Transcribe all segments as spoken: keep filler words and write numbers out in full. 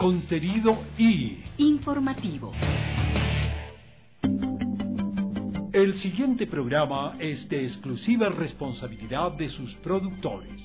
contenido y informativo. El siguiente programa es de exclusiva responsabilidad de sus productores.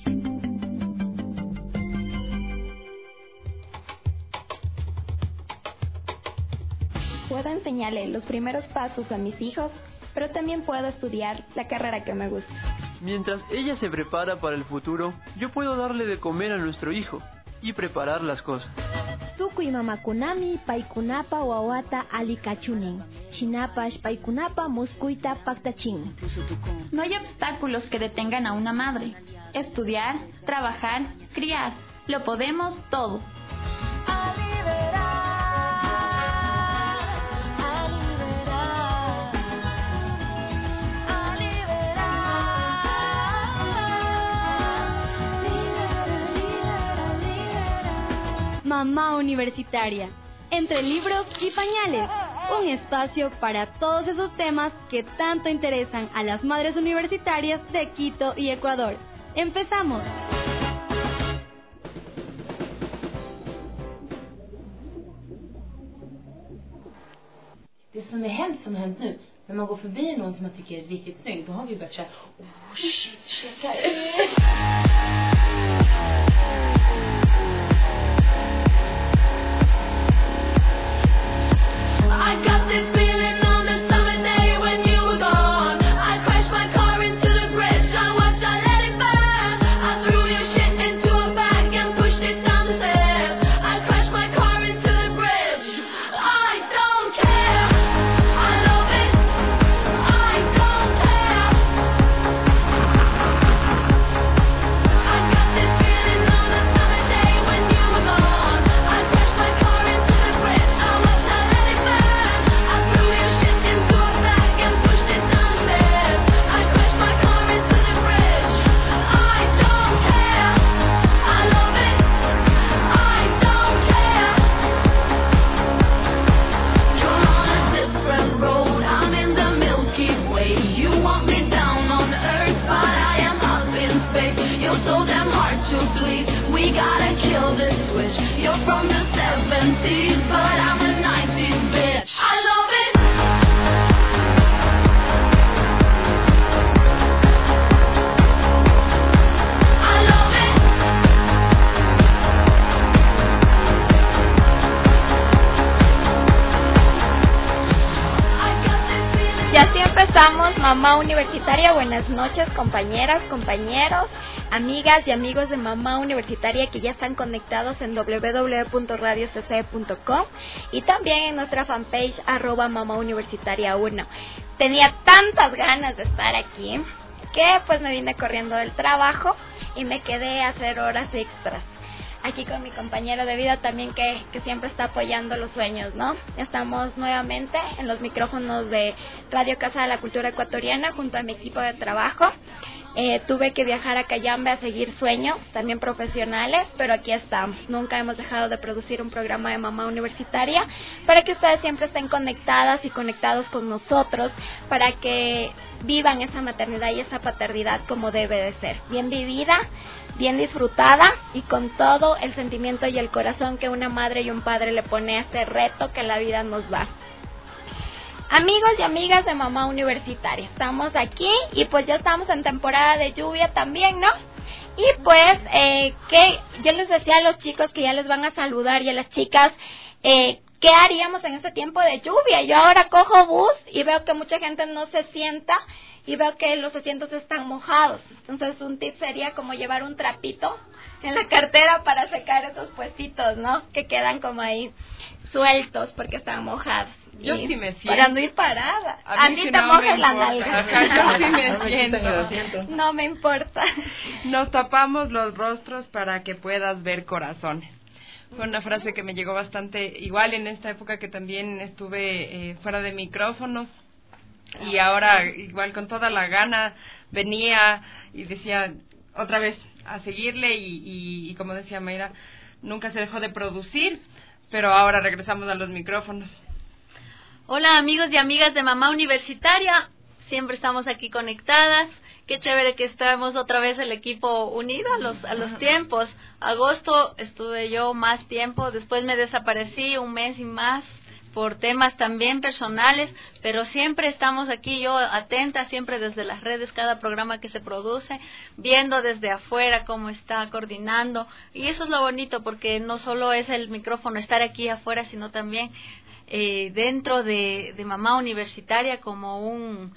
Puedo enseñarle los primeros pasos a mis hijos, pero también puedo estudiar la carrera que me gusta. Mientras ella se prepara para el futuro, yo puedo darle de comer a nuestro hijo y preparar las cosas. Tukuy mamakunami paykunapa wawata alikachunin. Chinapash paykunapa muskuita paktachin. No hay obstáculos que detengan a una madre. Estudiar, trabajar, criar. Lo podemos todo. Mamá Universitaria, entre libros y pañales, un espacio para todos esos temas que tanto interesan a las madres universitarias de Quito y Ecuador. ¡Empezamos! Det som är hemskt som hänt nu, när man går förbi någon som man tycker är riktigt snygg, då har vi börjat säga, oh shit, checka ut! I got this feeling on the summer day when you were gone. I crashed my car into the bridge. I watched, I let it burn. I threw your shit into a bag and pushed it down the stairs. I crashed my car into the bridge. I don't care. I love it. I don't care. I got this feeling on the summer day when you were gone. I crashed my car into the bridge. I watched, I let it burn. We gotta kill this switch. You're from the seventies, but I'm a nineties bitch. I love it. I love it. Y así empezamos Mamá Universitaria. Buenas noches, compañeras, compañeros, amigas y amigos de Mamá Universitaria que ya están conectados en doble u doble u doble u punto radio c c punto com y también en nuestra fanpage arroba Mamá Universitaria uno. Tenía tantas ganas de estar aquí que pues me vine corriendo del trabajo y me quedé a hacer horas extras. Aquí con mi compañero de vida también que, que siempre está apoyando los sueños, ¿no? Estamos nuevamente en los micrófonos de Radio Casa de la Cultura Ecuatoriana junto a mi equipo de trabajo. Eh, tuve que viajar a Cayambe a seguir sueños, también profesionales, pero aquí estamos. Nunca hemos dejado de producir un programa de Mamá Universitaria para que ustedes siempre estén conectadas y conectados con nosotros, para que vivan esa maternidad y esa paternidad como debe de ser. Bien vivida, bien disfrutada y con todo el sentimiento y el corazón que una madre y un padre le pone a este reto que la vida nos da. Amigos y amigas de Mamá Universitaria, estamos aquí y pues ya estamos en temporada de lluvia también, ¿no? Y pues eh, que yo les decía a los chicos que ya les van a saludar y a las chicas, eh, ¿qué haríamos en este tiempo de lluvia? Yo ahora cojo bus y veo que mucha gente no se sienta y veo que los asientos están mojados. Entonces un tip sería como llevar un trapito en la cartera para secar esos puestitos, ¿no? Que quedan como ahí sueltos porque están mojados. Yo sí me siento. Para no ir parada. A, a mí ti si te no mojas la nalga. Ajá, yo sí me siento. No me importa. Nos tapamos los rostros para que puedas ver corazones. Fue una frase que me llegó bastante igual en esta época que también estuve eh, fuera de micrófonos. Y ahora igual con toda la gana venía y decía otra vez a seguirle y, y, y como decía Mayra, nunca se dejó de producir, pero ahora regresamos a los micrófonos. Hola amigos y amigas de Mamá Universitaria, siempre estamos aquí conectadas. Qué chévere que estamos otra vez el equipo unido a los, a los tiempos. Agosto estuve yo más tiempo, después me desaparecí un mes y más por temas también personales, pero siempre estamos aquí, yo atenta, siempre desde las redes, cada programa que se produce, viendo desde afuera cómo está coordinando, y eso es lo bonito, porque no solo es el micrófono estar aquí afuera, sino también eh, dentro de, de Mamá Universitaria como un...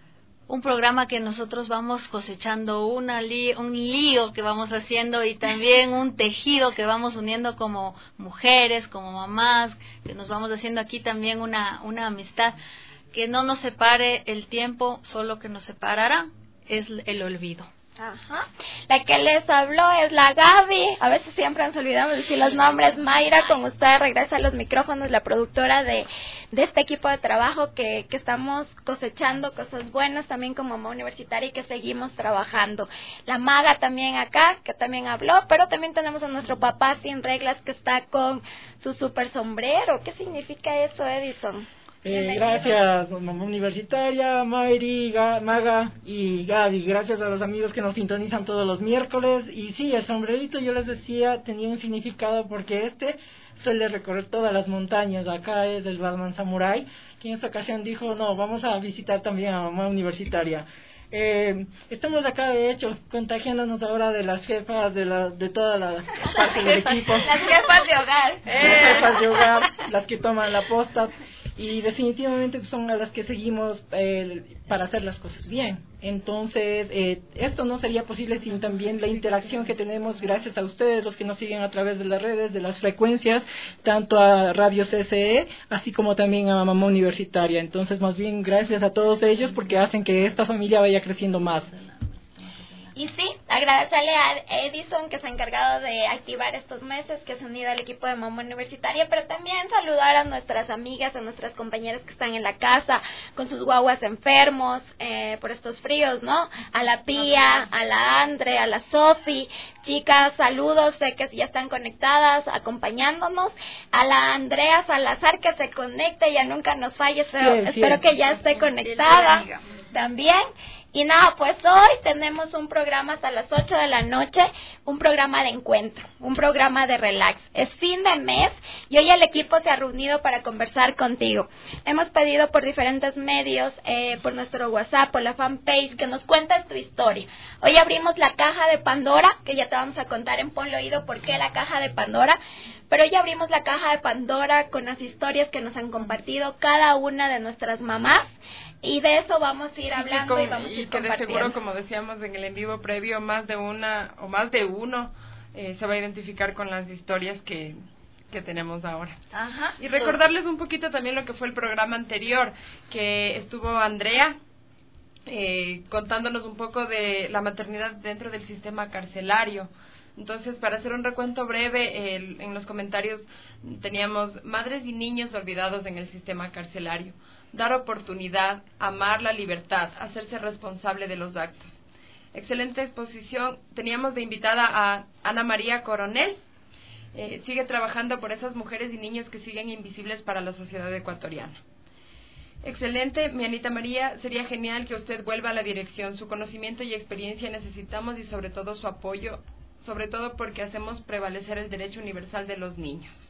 un programa que nosotros vamos cosechando una li- un lío que vamos haciendo y también un tejido que vamos uniendo como mujeres, como mamás, que nos vamos haciendo aquí también una, una amistad, que no nos separe el tiempo, solo que nos separará es el olvido. Ajá. La que les habló es la Gaby, a veces siempre nos olvidamos de decir los nombres. Mayra, con usted regresa a los micrófonos, la productora de, de este equipo de trabajo que, que estamos cosechando cosas buenas también como Mamá Universitaria y que seguimos trabajando. La Maga también acá, que también habló, pero también tenemos a nuestro papá sin reglas que está con su super sombrero. ¿Qué significa eso, Edison? Eh, gracias, Mamá Universitaria, Mayri, Ga- Maga y Gaby. Gracias a los amigos que nos sintonizan todos los miércoles. Y sí, el sombrerito, yo les decía, tenía un significado porque este suele recorrer todas las montañas. Acá es el Batman Samurai, que en esta ocasión dijo, no, vamos a visitar también a Mamá Universitaria. Eh, estamos acá, de hecho, contagiándonos ahora de las jefas de, la, de toda la parte del equipo. Las jefas de hogar. Las jefas de hogar, las que toman la posta. Y definitivamente son a las que seguimos eh, para hacer las cosas bien. Entonces, eh, esto no sería posible sin también la interacción que tenemos gracias a ustedes, los que nos siguen a través de las redes, de las frecuencias, tanto a Radio C C E, así como también a Mamá Universitaria. Entonces, más bien, gracias a todos ellos porque hacen que esta familia vaya creciendo más. Y sí, agradecerle a Edison que se ha encargado de activar estos meses, que se ha unido al equipo de Mamá Universitaria, pero también saludar a nuestras amigas, a nuestras compañeras que están en la casa con sus guaguas enfermos eh, por estos fríos, ¿no? A la Pía, a la Andre, a la Sofi. Chicas, saludos, sé que ya están conectadas, acompañándonos. A la Andrea Salazar que se conecta, ya nunca nos falle, pero Sí, sí. espero que ya esté conectada también. Y nada, pues hoy tenemos un programa hasta las ocho de la noche, un programa de encuentro, un programa de relax. Es fin de mes y hoy el equipo se ha reunido para conversar contigo. Hemos pedido por diferentes medios, eh, por nuestro WhatsApp, por la fanpage, que nos cuentes tu historia. Hoy abrimos la caja de Pandora, que ya te vamos a contar en Ponlo Oído por qué la caja de Pandora. Pero hoy abrimos la caja de Pandora con las historias que nos han compartido cada una de nuestras mamás. Y de eso vamos a ir hablando y, y, con, y vamos a ir y que de seguro, como decíamos en el en vivo previo, más de una o más de uno eh, se va a identificar con las historias que, que tenemos ahora. Ajá. Y recordarles un poquito también lo que fue el programa anterior, que estuvo Andrea eh, contándonos un poco de la maternidad dentro del sistema carcelario. Entonces, para hacer un recuento breve, eh, en los comentarios teníamos madres y niños olvidados en el sistema carcelario, dar oportunidad, amar la libertad, hacerse responsable de los actos. Excelente exposición. Teníamos de invitada a Ana María Coronel. Eh, sigue trabajando por esas mujeres y niños que siguen invisibles para la sociedad ecuatoriana. Excelente, mi Anita María, sería genial que usted vuelva a la dirección. Su conocimiento y experiencia necesitamos y sobre todo su apoyo, sobre todo porque hacemos prevalecer el derecho universal de los niños.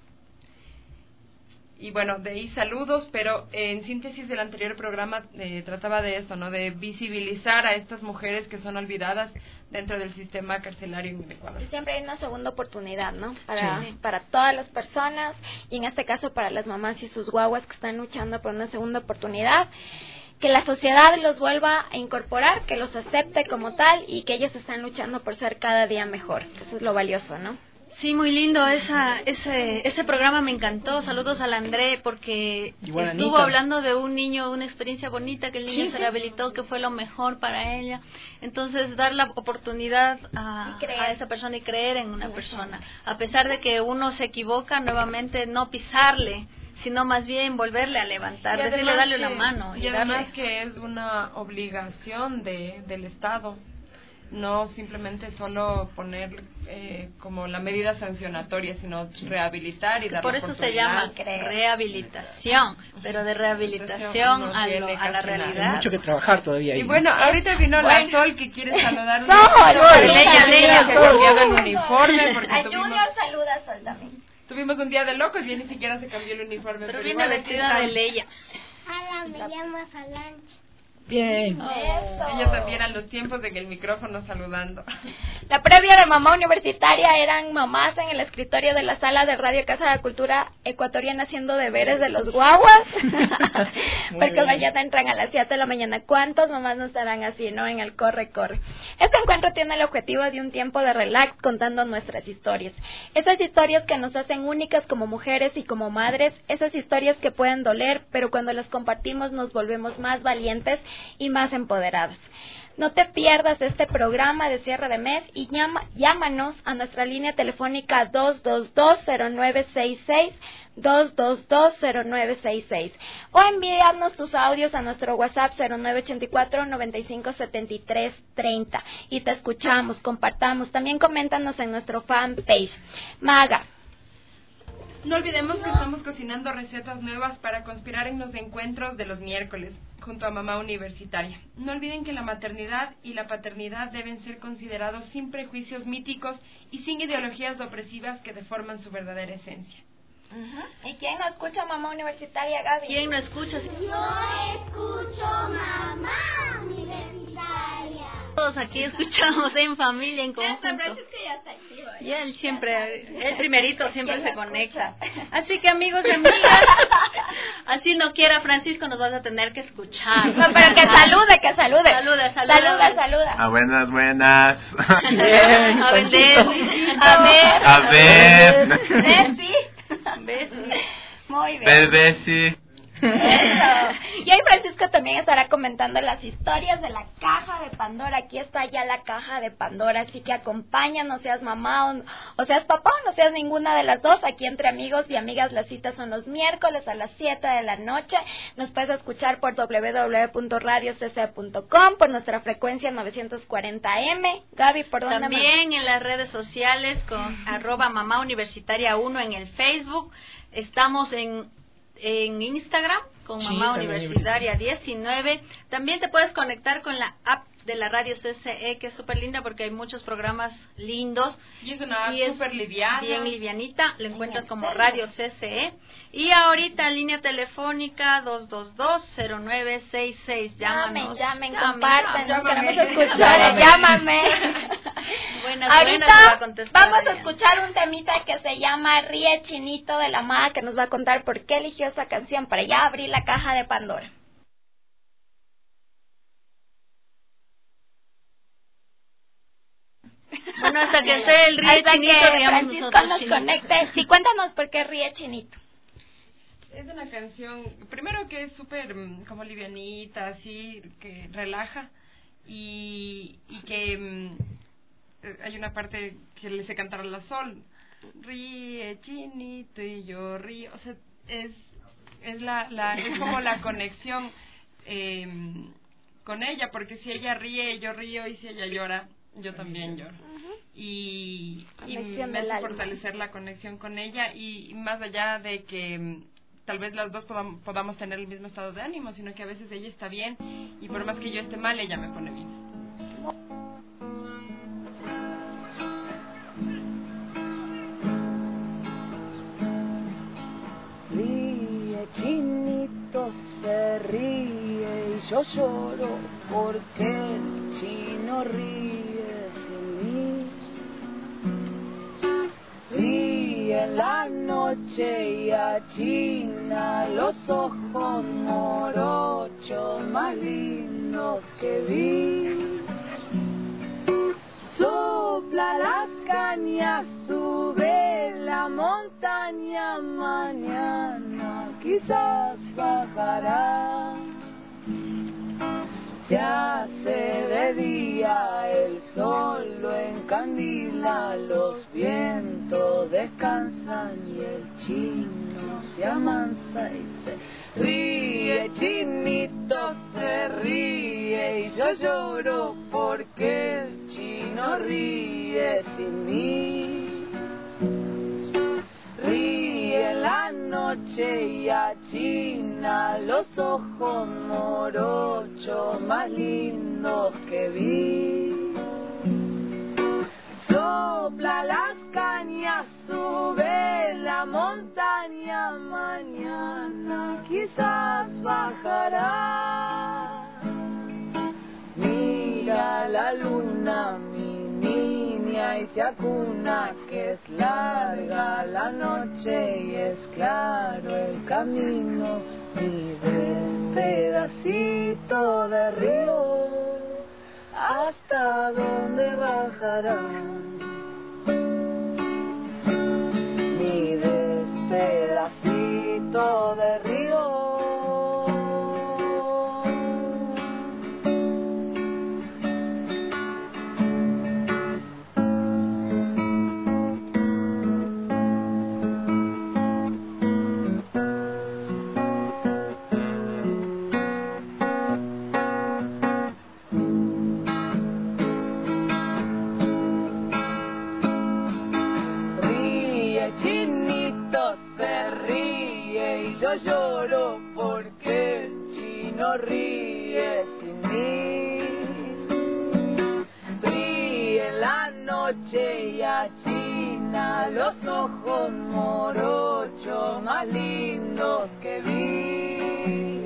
Y bueno, de ahí saludos, pero eh, en síntesis del anterior programa eh, trataba de eso, ¿no? De visibilizar a estas mujeres que son olvidadas dentro del sistema carcelario en el Ecuador. Y siempre hay una segunda oportunidad, ¿no? Para, Sí. para todas las personas y en este caso para las mamás y sus guaguas que están luchando por una segunda oportunidad. Que la sociedad los vuelva a incorporar, que los acepte como tal y que ellos están luchando por ser cada día mejor. Eso es lo valioso, ¿no? Sí, muy lindo esa, ese, ese programa, me encantó. Saludos al André porque Igual, estuvo Anita. hablando de un niño, una experiencia bonita, que el niño Sí, se sí. rehabilitó, que fue lo mejor para ella. Entonces, dar la oportunidad a, Y creer. a esa persona y creer en una persona. A pesar de que uno se equivoca, nuevamente no pisarle, sino más bien volverle a levantar, Y decirle, además darle que- una mano. Y Y además darle... que es una obligación de, del Estado no simplemente solo poner eh, como la medida sancionatoria, sino rehabilitar y dar Por la eso se llama rehabilitación, pero de rehabilitación no a, tiene lo, a la casi nada. realidad. Hay mucho que trabajar todavía ahí. Y bueno, ahorita vino Bueno. la Sol que quiere saludar un Sol, poquito, Sol, pero ella, Sol, ella se ha Sol. cambiado el uniforme porque A tuvimos, Junior saluda a Sol también. tuvimos un día de locos y él ni siquiera se cambió el uniforme. Pero Pero viene igual aquí vestida está. de Leia. Hola, me llamo Solange. Bien. Eso. Ella también a los tiempos en el micrófono saludando. La previa de Mamá Universitaria eran mamás en el escritorio de la sala de Radio Casa de la Cultura Ecuatoriana haciendo deberes de los guaguas. Porque bien. mañana entran a las siete de la mañana. ¿Cuántas mamás no estarán así, no? En el corre, corre. Este encuentro tiene el objetivo de un tiempo de relax contando nuestras historias. Esas historias que nos hacen únicas como mujeres y como madres. Esas historias que pueden doler, pero cuando las compartimos nos volvemos más valientes y más empoderados. No te pierdas este programa de cierre de mes y llama, llámanos a nuestra línea telefónica dos dos dos cero nueve seis seis, dos dos dos cero nueve seis seis o enviarnos tus audios a nuestro WhatsApp cero nueve ocho cuatro, nueve cinco siete tres tres cero y te escuchamos, compartamos. También coméntanos en nuestro fanpage. Maga. No olvidemos que estamos cocinando recetas nuevas para conspirar en los encuentros de los miércoles, junto a Mamá Universitaria. No olviden que la maternidad y la paternidad deben ser considerados sin prejuicios míticos y sin ideologías opresivas que deforman su verdadera esencia. Uh-huh. ¿Y quién no escucha Mamá Universitaria, Gaby? ¿Quién no escucha? Yo escucho Mamá Universitaria. Todos aquí escuchamos en familia, en conjunto. ya está activo. Y él siempre, el primerito siempre se conecta. Así que amigos y amigas, así no quiera Francisco, nos vas a tener que escuchar. No, pero que salude, que salude. Saluda, saluda. Saluda, saluda. Ah, buenas, buenas. Bien, A Panchito. vender. A ver. A ver. Bessie. Bessie. Muy bien. Ves, Bessie. Eso. Y ahí Francisco también estará comentando las historias de la caja de Pandora. Aquí está ya la caja de Pandora, así que acompáñanos, seas mamá o, o seas papá o no seas ninguna de las dos. Aquí entre amigos y amigas las citas son los miércoles a las siete de la noche. Nos puedes escuchar por doble u doble u doble u punto radio c c punto com, por nuestra frecuencia novecientos cuarenta eme. Gaby, ¿por dónde más? También en las redes sociales con arroba Mamá Universitaria uno en el Facebook. Estamos en en Instagram con Sí, Mamá también. Universitaria diecinueve. También te puedes conectar con la app de la radio C C E, que es súper linda porque hay muchos programas lindos. Y es una app Y es súper liviana. Bien livianita, lo encuentras como Radio C C E. Y ahorita en línea telefónica dos dos dos cero nueve seis seis. Llamen, Llámanos. llamen, Llamen, compartan, llámame. queremos escuchar, llámame. Buenas, Ahorita buenas, te va a contestar vamos a ella. escuchar un temita que se llama Ríe Chinito de la Maga, que nos va a contar por qué eligió esa canción para ya abrir la caja de Pandora. Bueno, hasta que esté el río Hasta Chinito, que riamos Francisco nosotros, nos Chinito. conecte. Sí, cuéntanos por qué Ríe Chinito. Es una canción, primero que es súper mm, como livianita, así, que relaja, y, y que mm, eh, hay una parte que le hace cantar a la Sol, ríe Chinito y yo río, o sea, es, es, la, la, es como la conexión eh, con ella, porque si ella ríe, yo río, y si ella llora, yo también lloro. Y, y Conexión me del hace alma. fortalecer la conexión con ella, y más allá de que mm, tal vez las dos podam- podamos tener el mismo estado de ánimo, sino que a veces ella está bien y por más que yo esté mal, ella me pone bien. Ríe, Chinito se ríe y yo lloro porque el chino ríe de mí. Ríe en la noche y achina los ojos morochos más lindos que vi. Sopla las cañas, sube la montaña, mañana quizás bajará. Se hace de día, el sol lo encandila, los vientos descansan y el chino se amansa y se ríe, Chinito se ríe y yo lloro porque el chino chino ríe sin mí. Ríe la noche y achina los ojos morochos más lindos que vi. Sopla las cañas, sube la montaña, mañana quizás bajará. Mira la luna, mi niña, y se acuna, que es larga la noche y es claro el camino. Y despedacito de río, ¿hasta dónde bajará? Mi despedacito de río. Yo lloro porque el chino ríe sin mí. Ríe la noche y achina los ojos morochos más lindos que vi.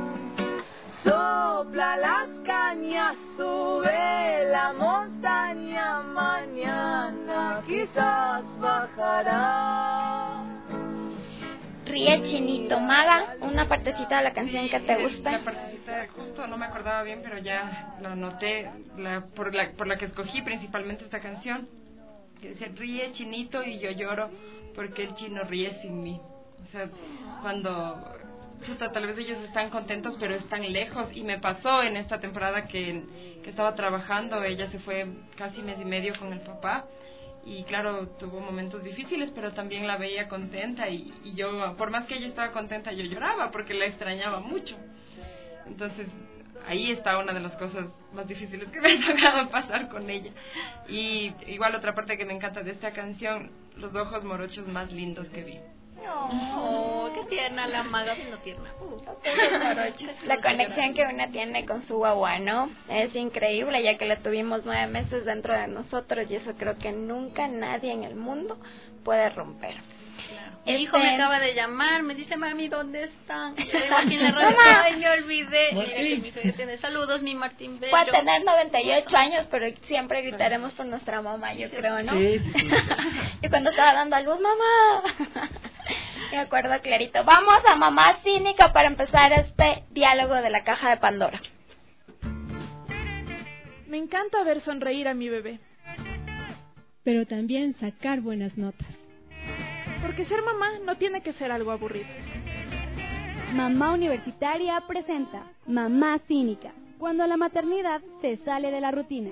Sopla las cañas, sube la montaña, mañana quizás bajará. Ríe Chinito. Maga, una partecita de la canción Sí, que te gusta. La partecita, justo no me acordaba bien, pero ya la anoté la, por, la, por la que escogí principalmente esta canción. Que dice, ríe Chinito y yo lloro porque el chino ríe sin mí. O sea, cuando... Chuta, tal vez ellos están contentos, pero están lejos. Y me pasó en esta temporada que, que estaba trabajando. Ella se fue casi mes y medio con el papá. Y claro, tuvo momentos difíciles, pero también la veía contenta. Y, y yo, por más que ella estaba contenta, yo lloraba porque la extrañaba mucho. Entonces, ahí está una de las cosas más difíciles que me ha tocado pasar con ella. Y igual otra parte que me encanta de esta canción, los ojos morochos más lindos que vi. Oh, qué tierna la Maga, bien tierna. Uh, La conexión que una tiene con su guagua, ¿no? Es increíble, ya que la tuvimos nueve meses dentro de nosotros y eso creo que nunca nadie en el mundo puede romper. Mi Este... hijo me acaba de llamar, me dice, mami, ¿dónde están? Yo digo, aquí en la radio. Ay, me olvidé. Mira que mi hijo ya tiene saludos, mi Martín Bello. Puede tener noventa y ocho años, pero siempre gritaremos por nuestra mamá, yo creo, ¿no? Sí, sí, sí. Y cuando estaba dando a luz, mamá. Me acuerdo clarito. Vamos a Mamá Cínica para empezar este diálogo de la caja de Pandora. Me encanta ver sonreír a mi bebé. Pero también sacar buenas notas. Porque ser mamá no tiene que ser algo aburrido. Mamá Universitaria presenta Mamá Cínica, cuando la maternidad se sale de la rutina.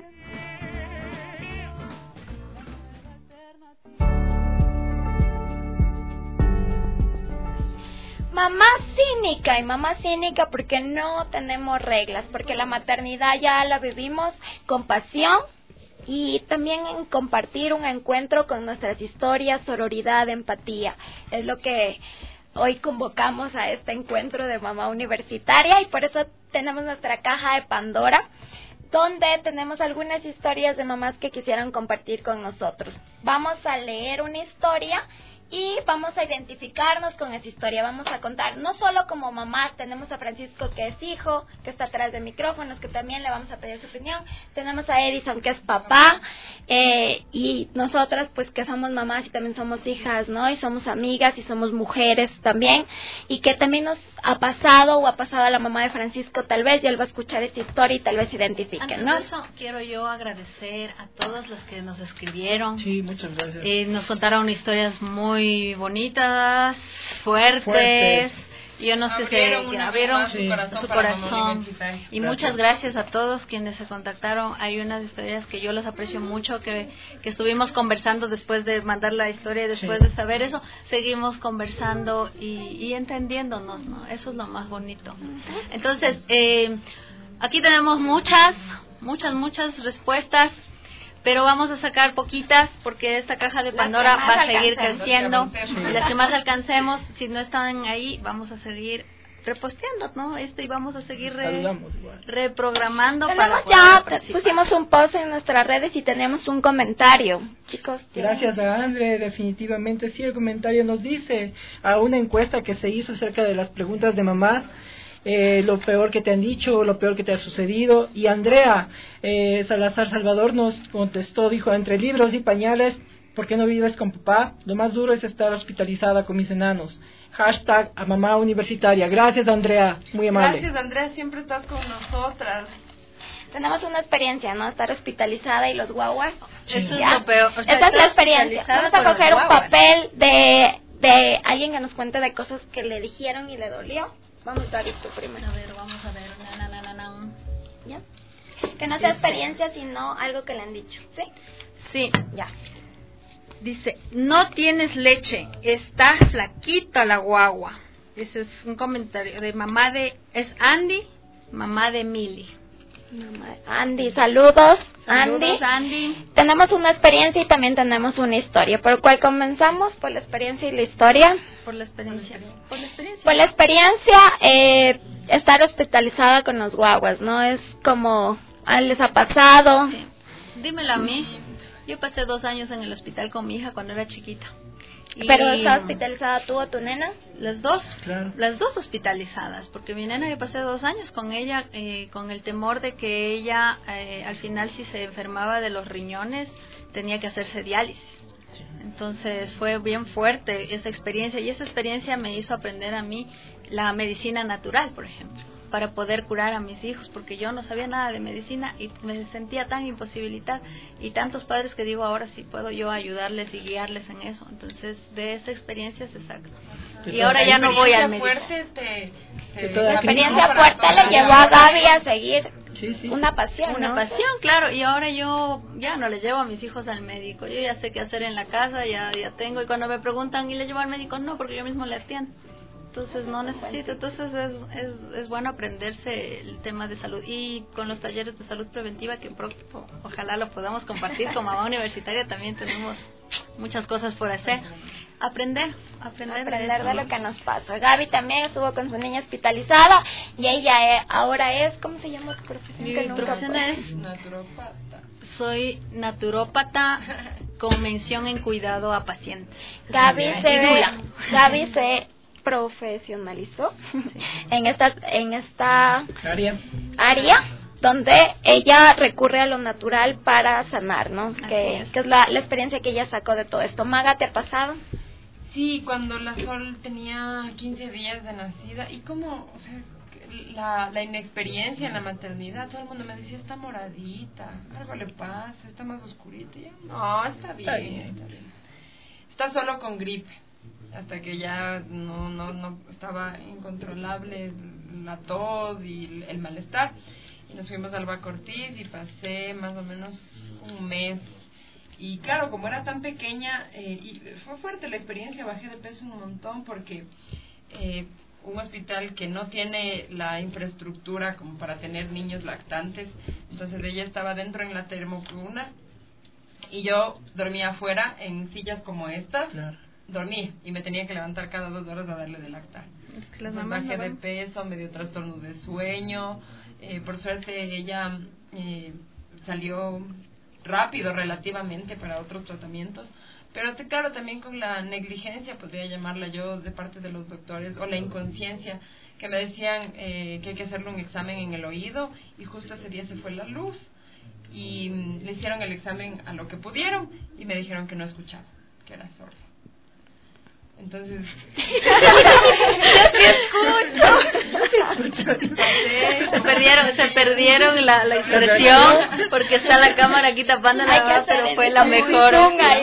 Mamá cínica, y mamá cínica porque no tenemos reglas, porque la maternidad ya la vivimos con pasión y también en compartir un encuentro con nuestras historias, sororidad, empatía. Es lo que hoy convocamos a este encuentro de Mamá Universitaria y por eso tenemos nuestra caja de Pandora, donde tenemos algunas historias de mamás que quisieran compartir con nosotros. Vamos a leer una historia y vamos a identificarnos con esa historia. Vamos a contar, no solo como mamás, tenemos a Francisco que es hijo, que está atrás de micrófonos, que también le vamos a pedir su opinión. Tenemos a Edison que es papá, eh, y nosotras pues que somos mamás y también somos hijas, ¿no? Y somos amigas y somos mujeres también, y que también nos ha pasado o ha pasado a la mamá de Francisco tal vez, y él va a escuchar esta historia y tal vez se identifique, Antes ¿no? de eso, quiero yo agradecer a todos los que nos escribieron. Sí, muchas gracias. Eh, nos contaron historias muy bonitas, fuertes. Fuertes. Yo no sé Abrieron si una abrieron vez más su corazón su para Mamá corazón. Universitaria. Y Gracias. muchas gracias a todos quienes se contactaron. Hay unas historias que yo los aprecio mucho, que, que estuvimos conversando después de mandar la historia y después Sí. de saber eso, seguimos conversando y, y entendiéndonos, ¿no? Eso es lo más bonito. Entonces, eh, aquí tenemos muchas, muchas, muchas respuestas. pero vamos a sacar poquitas porque esta caja de Pandora va a seguir creciendo. Y las que más alcancemos, si no están ahí, vamos a seguir reposteando, ¿no? Esto y vamos a seguir re, reprogramando. Tenemos para ya, pusimos un post en nuestras redes y tenemos un comentario. Chicos, gracias a Andre, definitivamente sí, el comentario nos dice a una encuesta que se hizo acerca de las preguntas de mamás, eh, lo peor que te han dicho, lo peor que te ha sucedido, y Andrea eh, Salazar Salvador nos contestó, dijo, entre libros y pañales, ¿por qué no vives con papá? Lo más duro es estar hospitalizada con mis enanos. Hashtag a mamá universitaria. Gracias, Andrea, muy amable. Gracias, Andrea, siempre estás con nosotras. Tenemos una experiencia, ¿no? Estar hospitalizada y los guaguas. Sí. Eso es lo peor. O sea, esa es la experiencia. Vamos a coger un papel de, de alguien que nos cuente de cosas que le dijeron y le dolió. Vamos, David, tú primero. A ver, vamos a ver. Na, na, na, na. ¿Ya? Que no sea experiencia, sino algo que le han dicho. ¿Sí? Sí. Ya. Dice, no tienes leche, está flaquita la guagua. Ese es un comentario de mamá de, es Andy, mamá de Mili. Mamá, Andy, saludos, saludos Andy. Andy. Tenemos una experiencia y también tenemos una historia. ¿Por cuál comenzamos? ¿Por la experiencia y la historia? Por la experiencia. Por la experiencia. Por la experiencia, eh, estar hospitalizada con los guaguas, ¿no? Es como, ¿a les ha pasado? Sí. Dímelo a mí. Yo pasé dos años en el hospital con mi hija cuando era chiquita. Y ¿pero está hospitalizada tú o tu nena? Las dos, claro. Las dos hospitalizadas, porque mi nena yo pasé dos años con ella, eh, con el temor de que ella, eh, al final si se enfermaba de los riñones, tenía que hacerse diálisis. Entonces fue bien fuerte esa experiencia, y esa experiencia me hizo aprender a mí la medicina natural, por ejemplo, para poder curar a mis hijos, porque yo no sabía nada de medicina y me sentía tan imposibilitada, y tantos padres que digo, ahora sí puedo yo ayudarles y guiarles en eso. Entonces de esa experiencia se saca. Y ahora ya no voy al médico. Fuerte te, te la experiencia fuerte le llevó a Gaby a seguir sí, sí. una pasión, Una ¿no? pasión, claro, y ahora yo ya no les llevo a mis hijos al médico, yo ya sé qué hacer en la casa, ya, ya tengo, y cuando me preguntan, ¿y le llevo al médico? No, porque yo mismo le atiendo. Entonces no necesito, entonces es, es, es bueno aprenderse el tema de salud, y con los talleres de salud preventiva que pronto ojalá lo podamos compartir con Mamá Universitaria, también tenemos muchas cosas por hacer. Aprender, aprender, aprender de, de lo que nos pasa. Gaby también estuvo con su niña hospitalizada y ella eh, ahora es, ¿cómo se llama tu profesión? Mi que nunca profesión fue? es naturópata. Soy naturópata con mención en cuidado a pacientes. Gaby Y se dula. Gaby se profesionalizó en esta en esta área área donde ella recurre a lo natural para sanar, ¿no? Que es, que es la, la experiencia que ella sacó de todo esto. Maga, ¿te ha pasado? Sí, cuando la Sol tenía quince días de nacida, y como, o sea, la, la inexperiencia en la maternidad, todo el mundo me decía, está moradita, algo le pasa, está más oscurita. Y yo, no, está bien, está bien, está bien. Está solo con gripe, hasta que ya no, no, no estaba incontrolable la tos y el malestar. Y nos fuimos a Alba Ortiz y pasé más o menos un mes. Y claro, como era tan pequeña, eh, y fue fuerte la experiencia, bajé de peso un montón porque eh, un hospital que no tiene la infraestructura como para tener niños lactantes, entonces ella estaba dentro en la termocuna y yo dormía afuera en sillas como estas, claro. Dormía y me tenía que levantar cada dos horas a darle de lactar. Es que las mamás bajé de peso, me dio trastorno de sueño, eh, por suerte ella eh, salió rápido relativamente para otros tratamientos, pero te, claro, también con la negligencia, podría llamarla yo, de parte de los doctores, o la inconsciencia, que me decían eh, que hay que hacerle un examen en el oído, y justo ese día se fue la luz, y mm, le hicieron el examen a lo que pudieron, y me dijeron que no escuchaba, que era sorda. Entonces yo sí escucho. Se perdieron, se perdieron la, la expresión porque está la cámara aquí tapando la voz, pero fue la mejor.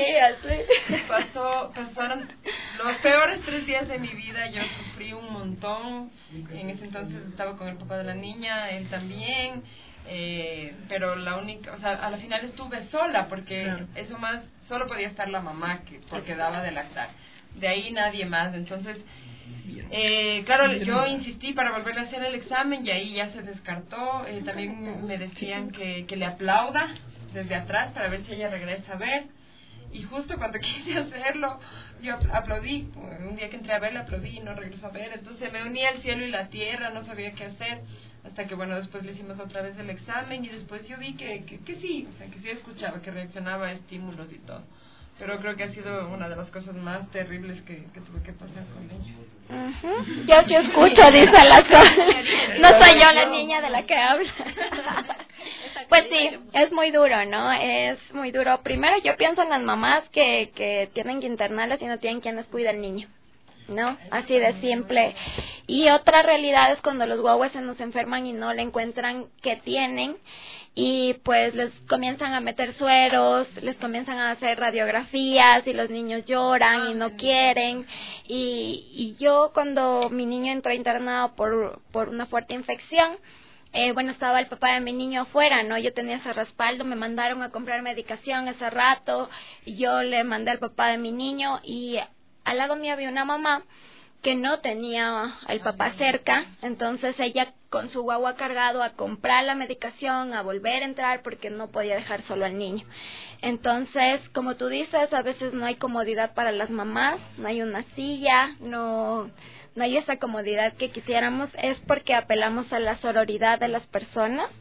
Pasó, pasaron los peores tres días de mi vida. Yo sufrí un montón. En ese entonces estaba con el papá de la niña, él también. Eh, pero la única, o sea, a la final estuve sola porque claro. Eso más, solo podía estar la mamá que porque daba de lactar. De ahí nadie más. Entonces, eh, claro, yo insistí para volver a hacer el examen y ahí ya se descartó. Eh, también me decían que, que le aplauda desde atrás para ver si ella regresa a ver. Y justo cuando quise hacerlo, yo aplaudí. Un día que entré a verla, aplaudí y no regresó a ver. Entonces me unía al cielo y la tierra, no sabía qué hacer. Hasta que, bueno, después le hicimos otra vez el examen y después yo vi que, que, que sí, o sea, que sí escuchaba, que reaccionaba a estímulos y todo. Pero creo que ha sido una de las cosas más terribles que, que tuve que pasar con ella. Uh-huh. Yo sí escucho, dice la Sol. No soy yo la niña de la que habla. Pues sí, es muy duro, ¿no? Es muy duro. Primero yo pienso en las mamás que, que tienen que internarlas y no tienen quien les cuida al niño, ¿no? Así de simple. Y otra realidad es cuando los guaguas se nos enferman y no le encuentran qué tienen. Y pues les comienzan a meter sueros, les comienzan a hacer radiografías y los niños lloran y no quieren. Y, y yo cuando mi niño entró internado por, por una fuerte infección, eh, bueno, estaba el papá de mi niño afuera, ¿no? Yo tenía ese respaldo, me mandaron a comprar medicación ese rato, y yo le mandé al papá de mi niño y al lado mío había una mamá que no tenía al papá cerca, entonces ella con su guagua cargado a comprar la medicación, a volver a entrar porque no podía dejar solo al niño. Entonces, como tú dices, a veces no hay comodidad para las mamás, no hay una silla, no, no hay esa comodidad que quisiéramos, es porque apelamos a la sororidad de las personas.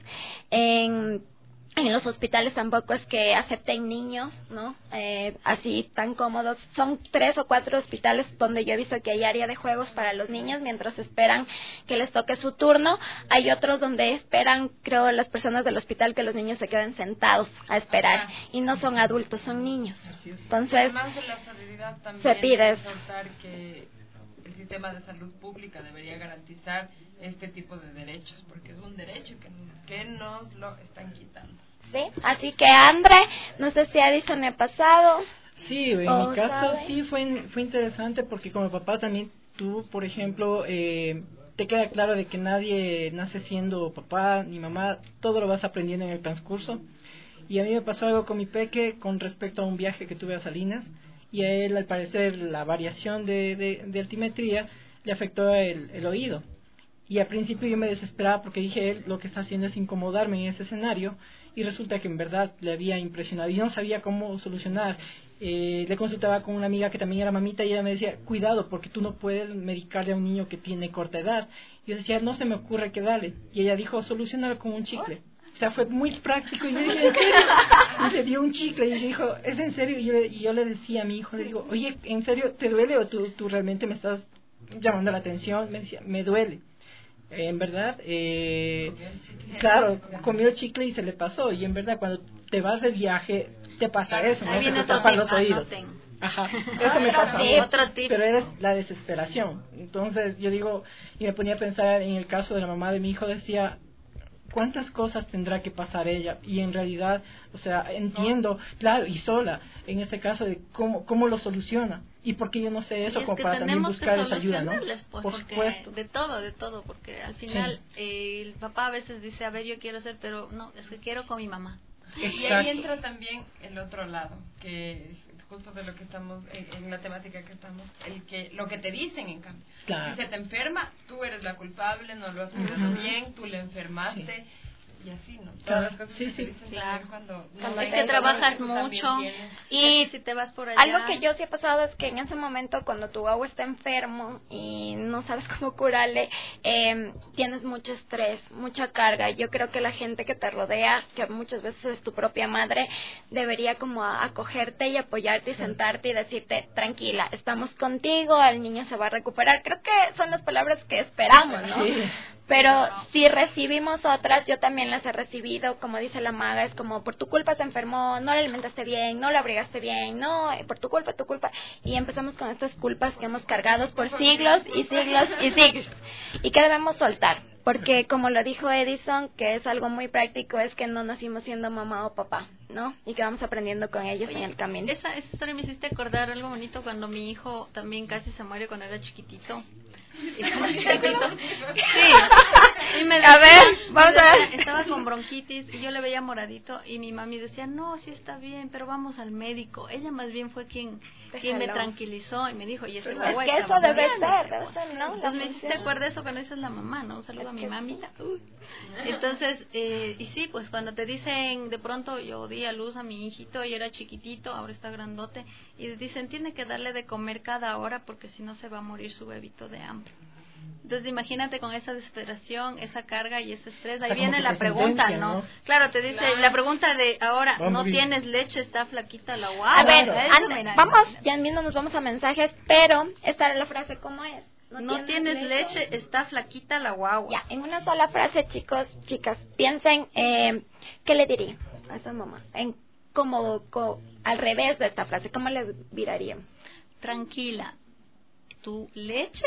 En En los hospitales tampoco es que acepten niños, ¿no? Eh, así tan cómodos. Son tres o cuatro hospitales donde yo he visto que hay área de juegos para los niños mientras esperan que les toque su turno. Hay otros donde esperan, creo, las personas del hospital que los niños se queden sentados a esperar. Y no son adultos, son niños. Entonces, además de la solidaridad, también se pide eso. Que el sistema de salud pública debería garantizar este tipo de derechos, porque es un derecho que, que nos lo están quitando. Sí, así que André, no sé si Edison ha pasado. Sí, en mi caso sabe. sí fue fue interesante porque como papá también tú, por ejemplo, eh, te queda claro de que nadie nace siendo papá ni mamá, todo lo vas aprendiendo en el transcurso. Y a mí me pasó algo con mi peque con respecto a un viaje que tuve a Salinas, y a él al parecer la variación de, de, de altimetría le afectó el, el oído. Y al principio yo me desesperaba porque dije, él lo que está haciendo es incomodarme en ese escenario, y resulta que en verdad le había impresionado y no sabía cómo solucionar. Eh, le consultaba con una amiga que también era mamita y ella me decía, cuidado porque tú no puedes medicarle a un niño que tiene corta edad. Yo decía, no se me ocurre qué darle. Y ella dijo, solucionalo con un chicle. O sea, fue muy práctico y yo dije, ¿en serio? Y le dio un chicle y dijo, ¿es en serio? Y yo, y yo le decía a mi hijo, le digo, oye, ¿en serio te duele o tú, tú realmente me estás llamando la atención? Me decía, me duele. En verdad, eh, claro, comió el chicle y se le pasó. Y en verdad, cuando te vas de viaje, te pasa eso, ¿no? Se te tapan los oídos. Ajá, eso me pasa. Sí, otro tip. Pero era la desesperación. Entonces, yo digo, y me ponía a pensar en el caso de la mamá de mi hijo, decía, ¿cuántas cosas tendrá que pasar ella? Y en realidad, o sea, entiendo, claro, y sola, en ese caso de cómo cómo lo soluciona. Y porque yo no sé eso, como para también buscar esa ayuda, ¿no? Pues, Por porque supuesto. De todo, de todo, porque al final Sí. eh, el papá a veces dice, a ver, yo quiero hacer, pero no, es que quiero con mi mamá. Y ahí entra también el otro lado, que es justo de lo que estamos, en, en la temática que estamos, el que lo que te dicen, en cambio. Claro. Si se te enferma, tú eres la culpable, no lo has cuidado Ujú. bien, tú le enfermaste. Sí. Y así, ¿no? Todas Claro. las cosas Sí, que sí. te dicen Claro. cuando... Cuando es que trabajas mucho y si te vas por allá. Algo que yo sí he pasado es que en ese momento cuando tu guagua está enfermo y no sabes cómo curarle, eh, tienes mucho estrés, mucha carga. Yo creo que la gente que te rodea, que muchas veces es tu propia madre, debería como acogerte y apoyarte y sentarte y decirte, tranquila, estamos contigo, el niño se va a recuperar. Creo que son las palabras que esperamos, ¿no? Sí. Pero si recibimos otras, yo también las he recibido, como dice la maga, es como por tu culpa se enfermó, no le alimentaste bien, no le abrigaste bien, no, por tu culpa, tu culpa. Y empezamos con estas culpas que hemos cargado por siglos y siglos y siglos. Y que debemos soltar. Porque como lo dijo Edison, que es algo muy práctico, es que no nacimos siendo mamá o papá, ¿no? Y que vamos aprendiendo con ellos Oye, en el camino. Esa, esa historia me hiciste acordar algo bonito cuando mi hijo también casi se muere cuando era chiquitito. Y cuando era chiquitito. Sí. Y me decía, A ver, vamos a ver. Estaba con bronquitis y yo le veía moradito y mi mami decía, no, sí está bien, pero vamos al médico. Ella más bien fue quien, quien me Déjalo. tranquilizó y me dijo, y ese Es guagua que estaba eso debe muriendo. ser, debe ser, ¿no? La Entonces me hiciste función. acuerdo de eso cuando dices la mamá, ¿no? Un saludo a mi mamita. Uy. Entonces, eh, y sí, pues cuando te dicen, de pronto yo dije, di a luz a mi hijito y era chiquitito, ahora está grandote, y dicen, tiene que darle de comer cada hora porque si no se va a morir su bebito de hambre. Entonces imagínate con esa desesperación, esa carga y ese estrés, ahí Está viene como la que pregunta, sentencia, ¿no? ¿no? Claro, te dice, Claro. la pregunta de ahora, Va a no morir. tienes leche, está flaquita la guagua. A ver, Eso, ande- mira. vamos, ya mismo nos vamos a mensajes, pero esta era la frase, ¿cómo es? No tienes leche, está flaquita la guagua. Ya, en una sola frase, chicos, chicas, piensen, eh, ¿qué le diría a esta mamá? En como, co- al revés de esta frase, ¿cómo le viraríamos? Tranquila, tu leche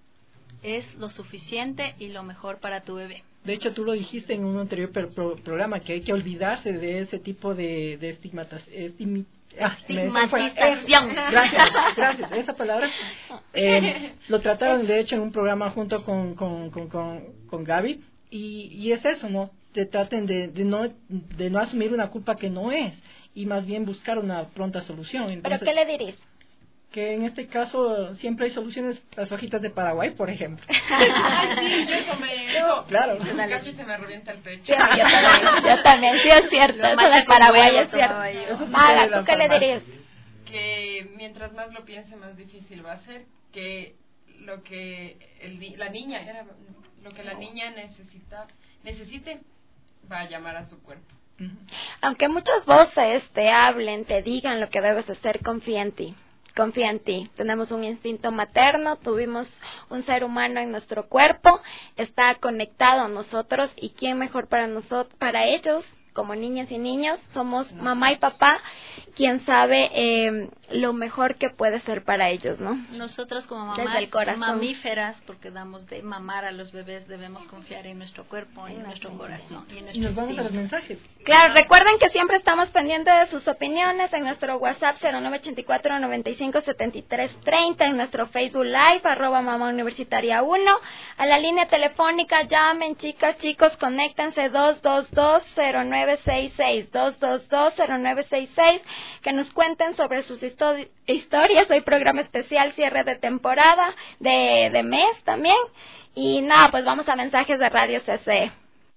es lo suficiente y lo mejor para tu bebé. De hecho, tú lo dijiste en un anterior pro- pro- programa, que hay que olvidarse de ese tipo de, de estigmatas, estimi- ah, me- Estigmatización. Eh, gracias, gracias. Esa palabra eh, lo trataron, de hecho, en un programa junto con, con, con, con, con Gaby, y, y es eso, ¿no? Te traten de, de, no, de no asumir una culpa que no es, y más bien buscar una pronta solución. Entonces, ¿Pero qué le dirías? que en este caso siempre hay soluciones, las hojitas de Paraguay, por ejemplo. Ay, sí, yo tomé eso. Claro. Casi se me revienta el pecho. Sí, yo también, yo también, sí es cierto, Lo eso macha de con Paraguay huevo es cierto. tomaba yo. Eso sí Maga, de la ¿tú qué le farmacia. dirías? Que mientras más lo piense, más difícil va a ser. Que lo que el, ni- la niña era lo que la niña necesita necesite va a llamar a su cuerpo. Aunque muchas voces te hablen, te digan lo que debes hacer, confía en ti. Confía en ti. Tenemos un instinto materno, tuvimos un ser humano en nuestro cuerpo, está conectado a nosotros y quién mejor para nosotros, para ellos, como niñas y niños, somos mamá y papá, quien sabe eh, lo mejor que puede ser para ellos, ¿no? Nosotros como Desde mamás el corazón. mamíferas, porque damos de mamar a los bebés, debemos confiar en nuestro cuerpo, en nuestro corazón y en Y nuestro nos vamos a los instinto. mensajes. Claro, recuerden que siempre estamos pendientes de sus opiniones en nuestro WhatsApp cero nueve ocho cuatro, nueve cinco, siete tres tres cero, en nuestro Facebook Live, arroba Mamá Universitaria uno, a la línea telefónica, llamen chicas, chicos, conéctense dos dos dos, cero nueve seis seis, dos dos dos, cero nueve seis seis, que nos cuenten sobre sus histo- historias, hoy programa especial, cierre de temporada, de, de mes también, y nada, pues vamos a mensajes de Radio C C.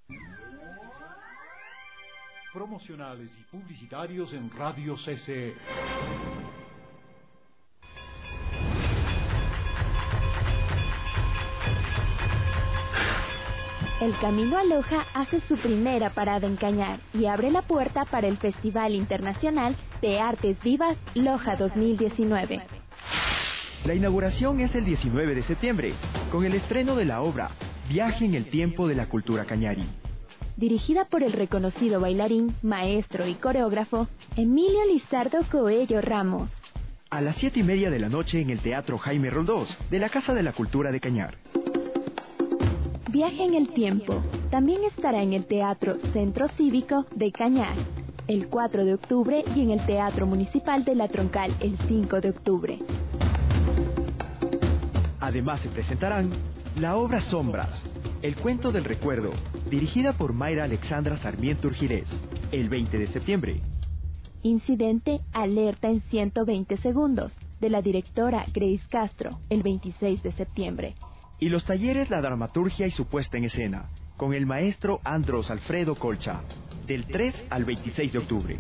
Promocionales y publicitarios en Radio C C. El Camino a Loja hace su primera parada en Cañar y abre la puerta para el Festival Internacional de Artes Vivas Loja dos mil diecinueve. La inauguración es el diecinueve de septiembre, con el estreno de la obra Viaje en el tiempo de la cultura cañari. Dirigida por el reconocido bailarín, maestro y coreógrafo Emilio Lizardo Coello Ramos. A las siete y media de la noche en el Teatro Jaime Roldós, de la Casa de la Cultura de Cañar. Viaje en el tiempo. También estará en el Teatro Centro Cívico de Cañar el cuatro de octubre y en el Teatro Municipal de La Troncal el cinco de octubre. Además se presentarán la obra Sombras, el cuento del recuerdo, dirigida por Mayra Alexandra Sarmiento Urgirés, el veinte de septiembre. Incidente Alerta en ciento veinte segundos, de la directora Grace Castro, el veintiséis de septiembre. Y los talleres La Dramaturgia y su puesta en escena, con el maestro Andros Alfredo Colcha, del tres al veintiséis de octubre.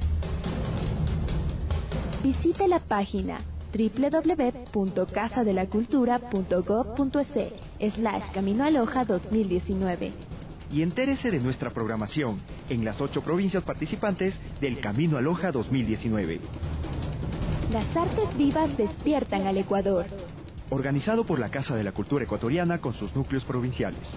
Visite la página doble u doble u doble u punto casa de la cultura punto gob punto es slash Camino a Loja dos mil diecinueve. Y entérese de nuestra programación en las ocho provincias participantes del Camino a Loja dos mil diecinueve. Las artes vivas despiertan al Ecuador. Organizado por la Casa de la Cultura Ecuatoriana con sus núcleos provinciales.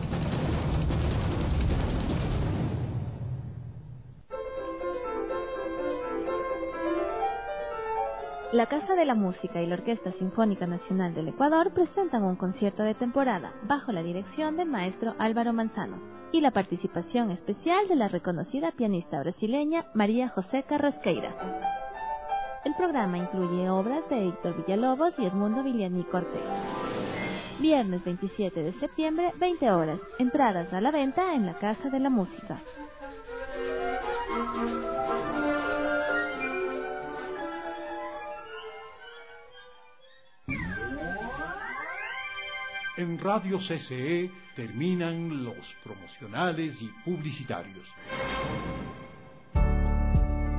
La Casa de la Música y la Orquesta Sinfónica Nacional del Ecuador presentan un concierto de temporada bajo la dirección del maestro Álvaro Manzano y la participación especial de la reconocida pianista brasileña María José Carrasqueira. El programa incluye obras de Héctor Villalobos y Edmundo Villani Cortés. Viernes veintisiete de septiembre, veinte horas. Entradas a la venta en la Casa de la Música. En Radio C C E terminan los promocionales y publicitarios.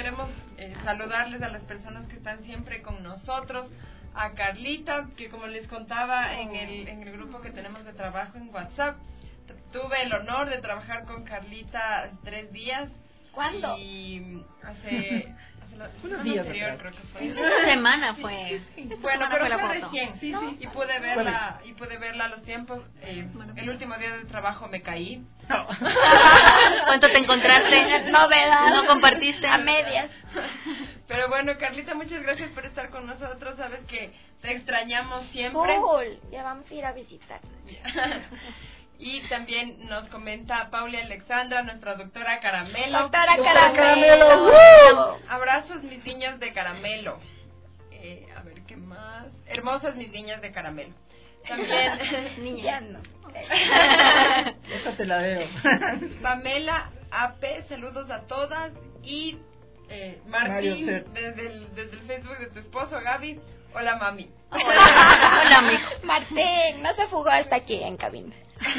queremos eh, saludarles a las personas que están siempre con nosotros, a Carlita, que como les contaba en el, en el grupo que tenemos de trabajo en WhatsApp, t- tuve el honor de trabajar con Carlita tres días. ¿Cuándo? Y hace... Unos días anterior, atrás. creo que fue. Una semana fue. Sí, sí. Esta Bueno, semana pero fue la fue foto. recién. Sí, sí. Y pude verla, y pude verla a los tiempos. Eh, el último día del trabajo me caí. ¿Cuánto te encontraste? Novedad. ¿No compartiste? A medias. Pero bueno, Carlita, muchas gracias por estar con nosotros. Sabes que te extrañamos siempre. Cool. Ya vamos a ir a visitar. Y también nos comenta Paula Alexandra, nuestra doctora Caramelo. Doctora Doctora Caramelo. Caramelo. ¡Woo! Abrazos, mis niños de caramelo. Eh, a ver, ¿qué más? Hermosas mis niñas de caramelo. También... Ya no. Esa te la debo. Pamela A P, saludos a todas. Y eh, Mario Martín, Set. desde el, desde el Facebook de tu esposo, Gaby. Hola, mami. Hola, mijo. Martín, no se fugó hasta aquí en cabina.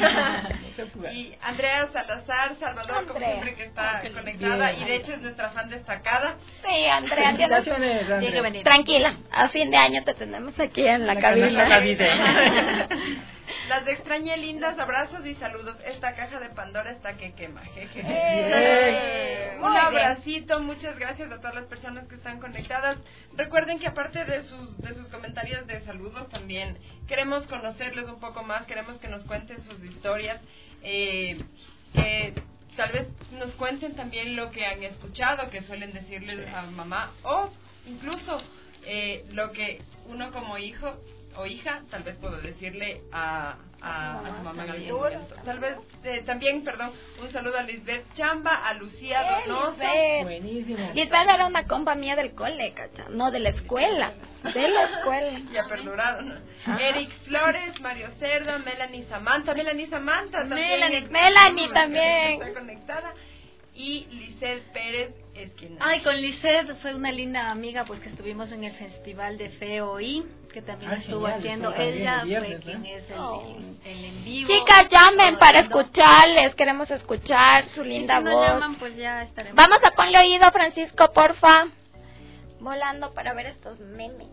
Y Andrea Salazar, Salvador, como Andrea. siempre que está conectada. Bien. Y de hecho es nuestra fan destacada. Sí, Andrea, tienes... Felicitaciones, Andrea. Tiene que venir. Tranquila, a fin de año te tenemos aquí en la, La cabina. canasta navideña. Las de extraña lindas, abrazos y saludos. Esta caja de Pandora está que quema. jejeje. Eh, Un muy abracito, muchas gracias a todas las personas que están conectadas. Recuerden que aparte de sus de sus comentarios de saludos, también queremos conocerles un poco más, queremos que nos cuenten sus historias, eh, que tal vez nos cuenten también lo que han escuchado, que suelen decirles a mamá, o incluso eh, lo que uno como hijo o hija, tal vez puedo decirle a, a, a su mamá en algún momento. Tal vez, eh, también, perdón, un saludo a Lisbeth Chamba, a Lucía Bien, Donoso. Lisbeth. Buenísimo. Lisbeth era una compa mía del cole, cacha. No, de la escuela. De la escuela. Ya perduraron. Ajá. Eric Flores, Mario Cerda, Melanie Samantha, Melanie Samantha también. Melanie, es- Melanie es- también. Está conectada. Y Lisette Pérez Esquina. Ay, con Lisette fue una linda amiga porque estuvimos en el festival de F E O I, que también Ah, estuvo genial, haciendo. estuvo también Ella el viernes, fue quien ¿no? es el, Oh. el en vivo. Chicas, llamen todo para lindo. escucharles. Queremos escuchar su Y linda si no voz. llaman, pues ya estaremos. Vamos a ponle oído, Francisco, porfa. Volando para ver estos memes.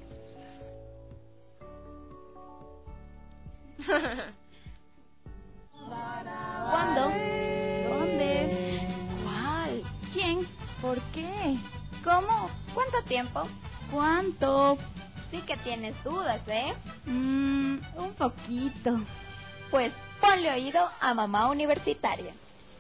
¿Cuándo? ¿Dónde? ¿Cuál? ¿Quién? ¿Por qué? ¿Cómo? ¿Cuánto tiempo? ¿Cuánto? Sí que tienes dudas, ¿eh? Mmm, un poquito. Pues ponle oído a Mamá Universitaria.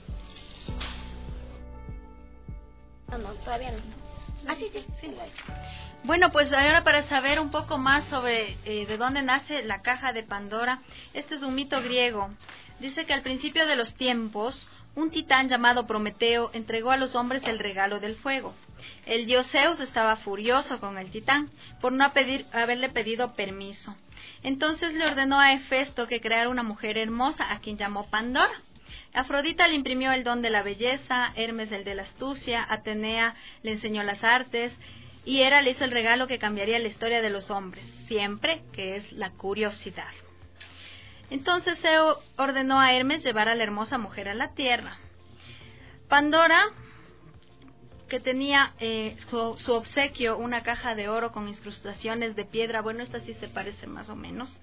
No, no, todavía no. Ah, sí, sí, sí. Bueno, pues ahora para saber un poco más sobre eh, de dónde nace la caja de Pandora, este es un mito griego. Dice que al principio de los tiempos, un titán llamado Prometeo entregó a los hombres el regalo del fuego. El dios Zeus estaba furioso con el titán por no pedir, haberle pedido permiso. Entonces le ordenó a Hefesto que creara una mujer hermosa a quien llamó Pandora. Afrodita le imprimió el don de la belleza, Hermes el de la astucia, Atenea le enseñó las artes y Hera le hizo el regalo que cambiaría la historia de los hombres, siempre que es la curiosidad. Entonces Zeus ordenó a Hermes llevar a la hermosa mujer a la tierra. Pandora, que tenía eh, su, su obsequio una caja de oro con incrustaciones de piedra, bueno, esta sí se parece más o menos.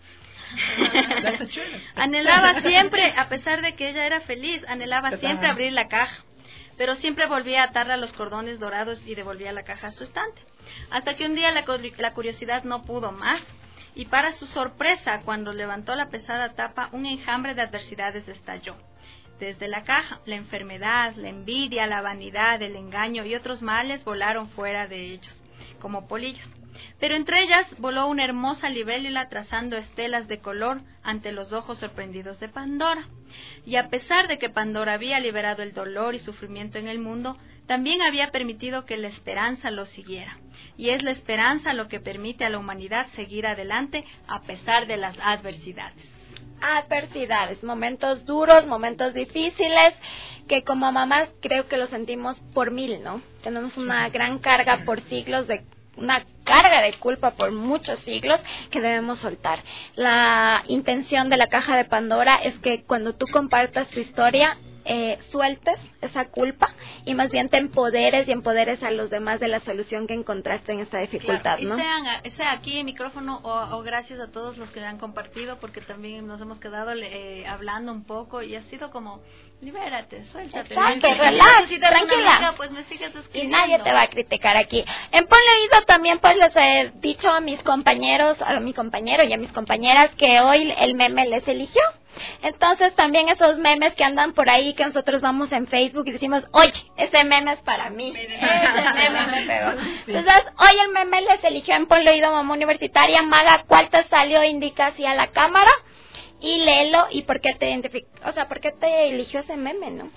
Anhelaba siempre, a pesar de que ella era feliz, anhelaba siempre abrir la caja, pero siempre volvía a atarla a los cordones dorados y devolvía la caja a su estante. Hasta que un día la, la curiosidad no pudo más, y para su sorpresa, cuando levantó la pesada tapa, un enjambre de adversidades estalló. Desde la caja, la enfermedad, la envidia, la vanidad, el engaño y otros males volaron fuera de ellos, como polillas. Pero entre ellas voló una hermosa libélula trazando estelas de color ante los ojos sorprendidos de Pandora. Y a pesar de que Pandora había liberado el dolor y sufrimiento en el mundo, también había permitido que la esperanza lo siguiera. Y es la esperanza lo que permite a la humanidad seguir adelante a pesar de las adversidades. Adversidades, momentos duros, momentos difíciles, que como mamás creo que lo sentimos por mil, ¿no? Tenemos una gran carga por siglos de una carga de culpa por muchos siglos que debemos soltar. La intención de la caja de Pandora es que cuando tú compartas tu historia, eh, sueltes esa culpa y más bien te empoderes y empoderes a los demás de la solución que encontraste en esta dificultad, Claro, y ¿no? sean, sea aquí en micrófono o, o gracias a todos los que me han compartido, porque también nos hemos quedado eh, hablando un poco y ha sido como, libérate, suéltate. Exacto, Si relax, necesitas una tranquila. amiga, pues me sigues Y escribiendo. nadie te va a criticar aquí. En Ponle Oído también pues les he dicho a mis compañeros, a mi compañero y a mis compañeras que hoy el meme les eligió. Entonces también esos memes que andan por ahí, que nosotros vamos en Facebook y decimos, oye, ese meme es para mí, ese meme me pegó. Entonces hoy el meme les eligió en Ponle Oído Mamá Universitaria. Maga, ¿cuál te salió? Indica así a la cámara y léelo y por qué te identifica, o sea, por qué te eligió ese meme, ¿no?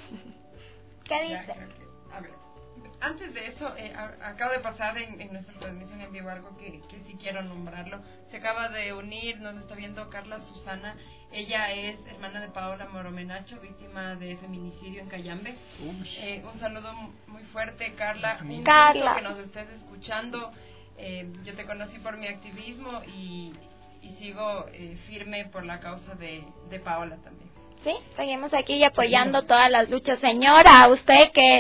¿Qué dice? A ver, antes de eso, eh, a- acabo de pasar en, en nuestra transmisión en vivo algo que, que sí quiero nombrarlo. Se acaba de unir, nos está viendo Carla Susana. Ella es hermana de Paola Moromenacho, víctima de feminicidio en Cayambe. Eh, un saludo muy fuerte, Carla. Un Carla. gusto que nos estés escuchando. Eh, yo te conocí por mi activismo y, y sigo eh, firme por la causa de, de Paola también. Sí, seguimos aquí y apoyando todas las luchas. Señora, a usted que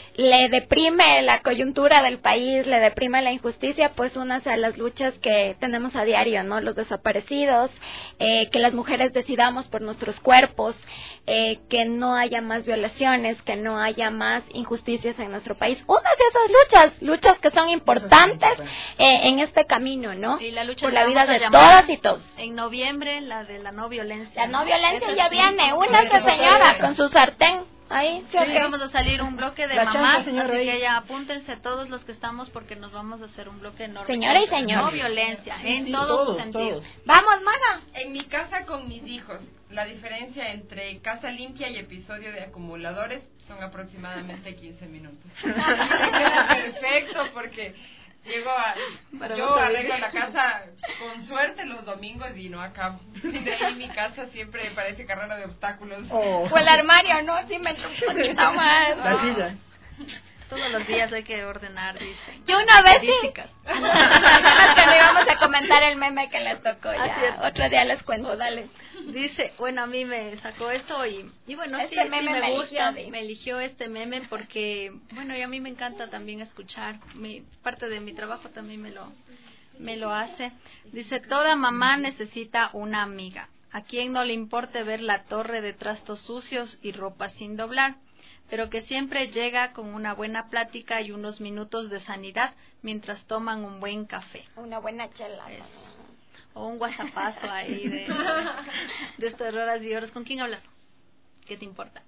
le deprime la coyuntura del país, le deprime la injusticia, pues únase a las luchas que tenemos a diario, ¿no? Los desaparecidos, eh, que las mujeres decidamos por nuestros cuerpos, eh, que no haya más violaciones, que no haya más injusticias en nuestro país. Únase a esas luchas, luchas que son importantes eh, en este camino, ¿no? Y la lucha por que la vida vamos a de llamar todas y todos. En noviembre, la de la no violencia. La no violencia Esa ya sí. viene, únase señora, con su sartén. Ahí, sí, Sí, ok. vamos a salir un bloque de La mamás, chanza, señora, así ahí. que ya apúntense todos los que estamos porque nos vamos a hacer un bloque enorme. Señora y señor. No violencia, Sí, en sí, todos todos, sus sentidos. todos. Vamos, Maga. En mi casa con mis hijos, la diferencia entre casa limpia y episodio de acumuladores son aproximadamente quince minutos. Y me queda perfecto porque llego a... Para yo vos arreglo también. la casa con suerte los domingos y no acabo. Y de ahí mi casa siempre parece carrera de obstáculos. Oh. O el armario, ¿no? Sí, me un poquito más. La silla. Todos los días hay que ordenar, dicen. Yo una vez sí. Estadísticas. Además que no íbamos a comentar el meme que les tocó Así ya. es. Otro día les cuento, dale. Dice, bueno, a mí me sacó esto y, y bueno, Este sí, sí meme me, me gusta, eligió, di. me eligió este meme porque, bueno, y a mí me encanta también escuchar, mi, parte de mi trabajo también me lo, me lo hace. Dice, toda mamá necesita una amiga, a quien no le importe ver la torre de trastos sucios y ropa sin doblar, pero que siempre llega con una buena plática y unos minutos de sanidad mientras toman un buen café. Una buena chela. Eso. O un whatsappazo ahí de, de estas horas y horas. ¿Con quién hablas? ¿Qué te importa?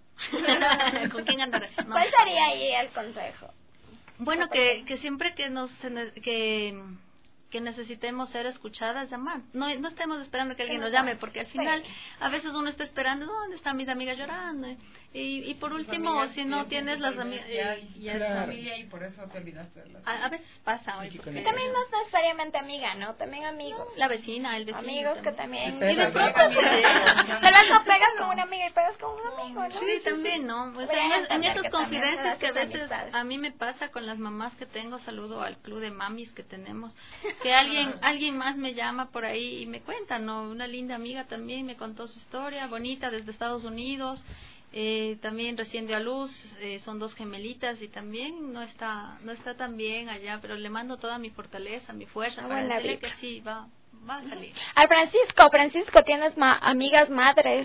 ¿Con quién andarás? No. ¿Cuál sería ahí el consejo? Bueno, que, que siempre que nos que, que necesitemos ser escuchadas, llamar. No, no estemos esperando que alguien nos llame, porque al final a veces uno está esperando, ¿dónde están mis amigas llorando? Y, y por último, Familia, si no sí, tienes sí, las sí, amigas... ya, ya ya es Claro. familia y por eso te olvidaste de las a, a veces pasa. Sí, oye, que porque- Y también no es necesariamente amiga, ¿no? También amigos. la vecina, el vecino. Amigos que también. Sí, Y de pega, pronto, pega. tal vez no pegas con una amiga y pegas con un amigo, ¿no? Sí, también, ¿no? Pues Deberían en, es- en entender esas que también se confidencias da que a sus veces amistades. a mí me pasa con las mamás que tengo, saludo al club de mamis que tenemos, que alguien alguien más me llama por ahí y me cuenta, ¿no? Una linda amiga también me contó su historia bonita desde Estados Unidos, eh, también recién dio a luz, eh, son dos gemelitas y también no está no está tan bien allá, pero le mando toda mi fortaleza, mi fuerza Ah, para buena decirle vibra. que sí, va, va a salir. Al Francisco, Francisco, ¿tienes ma amigas madres?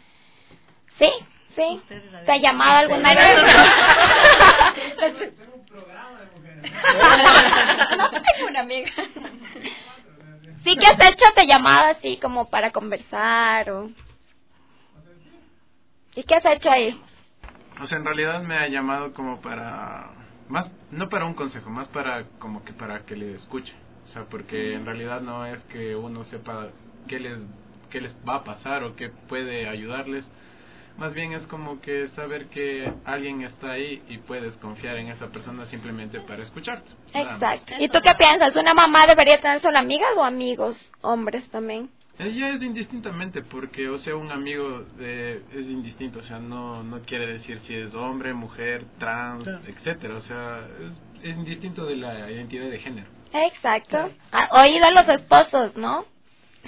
Sí, sí. Ustedes, ¿Te ha llamado alguna vez? No tengo una amiga. Sí, ¿qué has hecho? Te llamaba así como para conversar o... ¿Y qué has hecho ahí? O sea, en realidad me ha llamado como para... más no para un consejo, más para como que para que le escuche. O sea, porque en realidad no es que uno sepa qué les, qué les va a pasar o qué puede ayudarles. Más bien es como que saber que alguien está ahí y puedes confiar en esa persona simplemente para escucharte. Nada más. Exacto. ¿Y tú qué piensas? ¿Una mamá debería tener solo amigas o amigos, hombres también? Ella es indistintamente porque, o sea, un amigo de, es indistinto, o sea, no no quiere decir si es hombre, mujer, trans, Claro. etcétera, o sea, es, es indistinto de la identidad de género. Exacto. Ah, oído a los esposos, ¿no?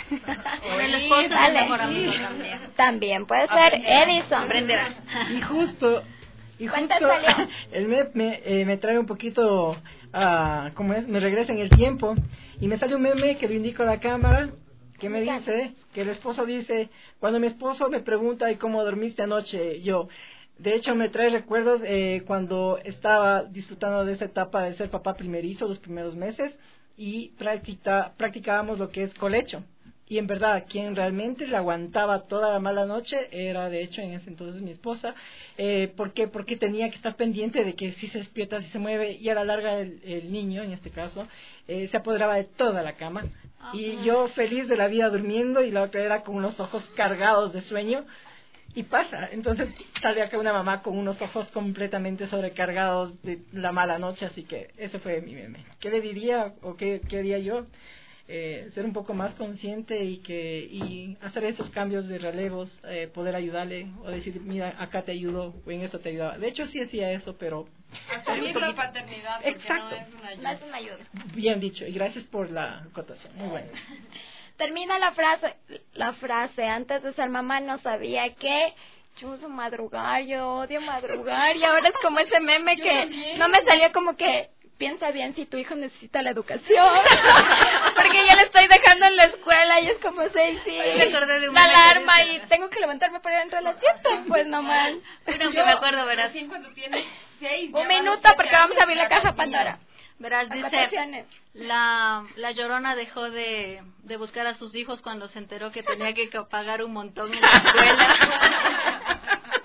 O el esposo es el mejor amigo también. También puede ser Edison. Aprenderá. Y justo, y justo el M E P me, eh, me trae un poquito, uh, ¿cómo es? Me regresa en el tiempo y me sale un meme que lo indico a la cámara que me dice, que el esposo dice, cuando mi esposo me pregunta ¿y cómo dormiste anoche? Yo, de hecho me trae recuerdos eh, cuando estaba disfrutando de esa etapa de ser papá primerizo, los primeros meses, y practica, practicábamos lo que es colecho. Y en verdad, quien realmente le aguantaba toda la mala noche era, de hecho, en ese entonces mi esposa. Eh, ¿Por qué? Porque tenía que estar pendiente de que si se despierta, si se mueve, y a la larga el, el niño, en este caso, eh, se apoderaba de toda la cama. Uh-huh. Y yo feliz de la vida durmiendo, y la otra era con unos ojos cargados de sueño. Y pasa, entonces sale acá una mamá con unos ojos completamente sobrecargados de la mala noche, así que ese fue mi meme. ¿Qué le diría o qué, qué haría yo? Eh, ser un poco más consciente y que y hacer esos cambios de relevos, eh, poder ayudarle o decir, mira, acá te ayudo o en eso te ayudaba. De hecho sí hacía eso, pero asumir la paternidad, porque exacto, no es una ayuda. No es una ayuda. Bien dicho, y gracias por la acotación, muy bueno. Termina la frase, la frase, antes de ser mamá no sabía que chuzo madrugar, yo odio madrugar, y ahora es como ese meme Yo que también. no me salió como que piensa bien si tu hijo necesita la educación, porque yo le estoy dejando en la escuela y es como seis, sí, Me acordé de un la meme alarma de y ese. tengo que levantarme para ir a entrar a la siesta, pues no mal. Uno que me acuerdo, verás. Recién cuando tienes seis, Un ya van minuto los porque siete vamos a abrir la años, caja ya Pandora. Verás, dice, Acotaciones. la, la Llorona dejó de, de buscar a sus hijos cuando se enteró que tenía que ca- pagar un montón en la escuela.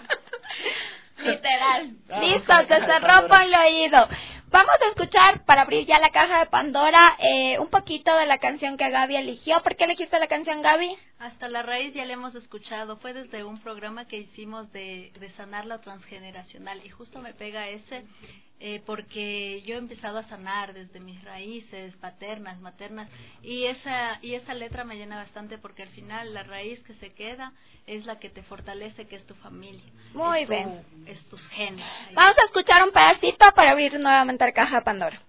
Literal. Vamos Listo, con la se caja de cerró Pandora. por el oído. Vamos a escuchar, para abrir ya la caja de Pandora, eh, un poquito de la canción que Gaby eligió. ¿Por qué elegiste la canción, Gaby? Hasta la raíz ya la hemos escuchado, fue desde un programa que hicimos de, de sanar la transgeneracional y justo me pega ese eh, porque yo he empezado a sanar desde mis raíces paternas, maternas y esa y esa letra me llena bastante porque al final la raíz que se queda es la que te fortalece, que es tu familia. Muy es tu- bien. Es tus genes. Vamos a escuchar un pedacito para abrir nuevamente la caja de Pandora.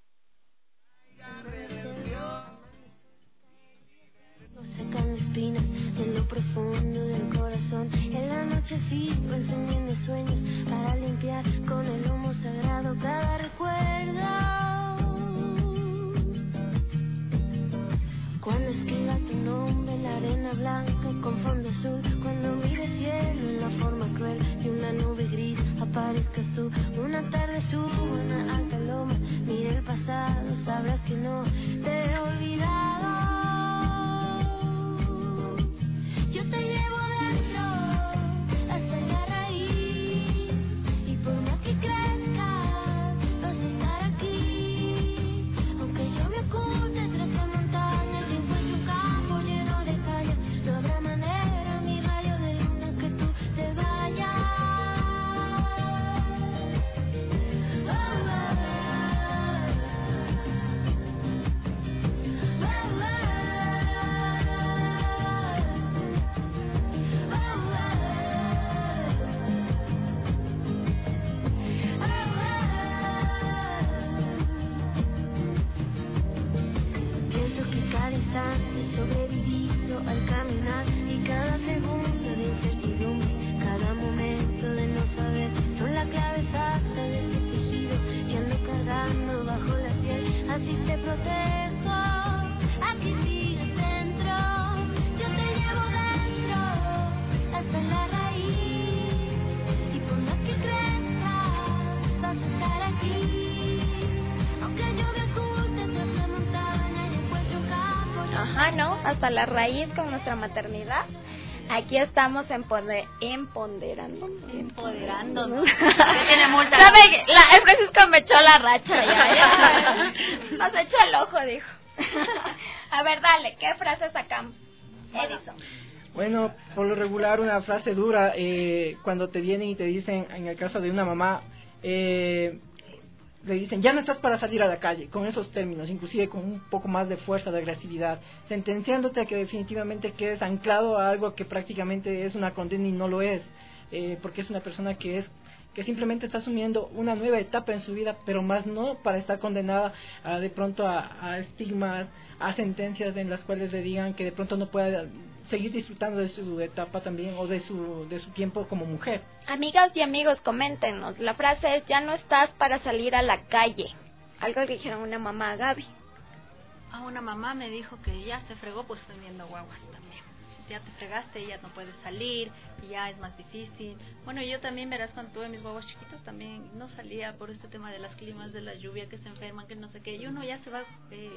Sacando espinas de lo profundo del corazón. En la noche fijo encendiendo sueños para limpiar con el humo sagrado cada recuerdo. Cuando escriba tu nombre en la arena blanca y con fondo azul, cuando mire el cielo en la forma cruel de una nube gris, aparezcas tú. Una tarde subo una alta loma, mire el pasado, sabrás que no te he olvidado. Yo te llevo dentro hasta la raíz y por más que crezcas vas a estar aquí. Aunque yo me oculte tras la montaña y encuentre un campo lleno de caña, no habrá manera, mi rayo de luna, que tú te vayas. Oh, oh, pienso que cada instante he sobrevivido al caminar y cada segundo de incertidumbre, cada momento de no saber, son la clave exacta de este tejido que ando cargando bajo la piel. Así te protejo, aquí sigues dentro. Yo te llevo dentro hasta la raíz y por más que crezcas vas a estar aquí. Aunque yo me oculte tras la montaña y encuentre un campo. Ajá, ¿no? Hasta la raíz con nuestra maternidad. Aquí estamos empode- empoderando. Empoderándonos. Ya tiene multa. ¿Sabe? La, el Francisco me echó la racha. Ya, ya. Nos echó el ojo, dijo. A ver, dale, ¿qué frase sacamos? Edison. Bueno, por lo regular una frase dura, eh, cuando te vienen y te dicen, en el caso de una mamá, eh, le dicen, ya no estás para salir a la calle, con esos términos, inclusive con un poco más de fuerza, de agresividad, sentenciándote a que definitivamente quedes anclado a algo que prácticamente es una condena y no lo es, eh, porque es una persona que es que simplemente está asumiendo una nueva etapa en su vida, pero más no para estar condenada a, de pronto a, a estigmas, a sentencias en las cuales le digan que de pronto no pueda seguir disfrutando de su etapa también o de su de su tiempo como mujer. Amigas y amigos, coméntenos. La frase es: ya no estás para salir a la calle. Algo que dijeron una mamá a Gaby. A una mamá me dijo que ya se fregó, pues teniendo guaguas también. Ya te fregaste, ya no puedes salir, y ya es más difícil. Bueno, yo también, verás, cuando tuve mis guaguas chiquitos también no salía por este tema de las climas, de la lluvia, que se enferman, que no sé qué. Y uno ya se va, eh,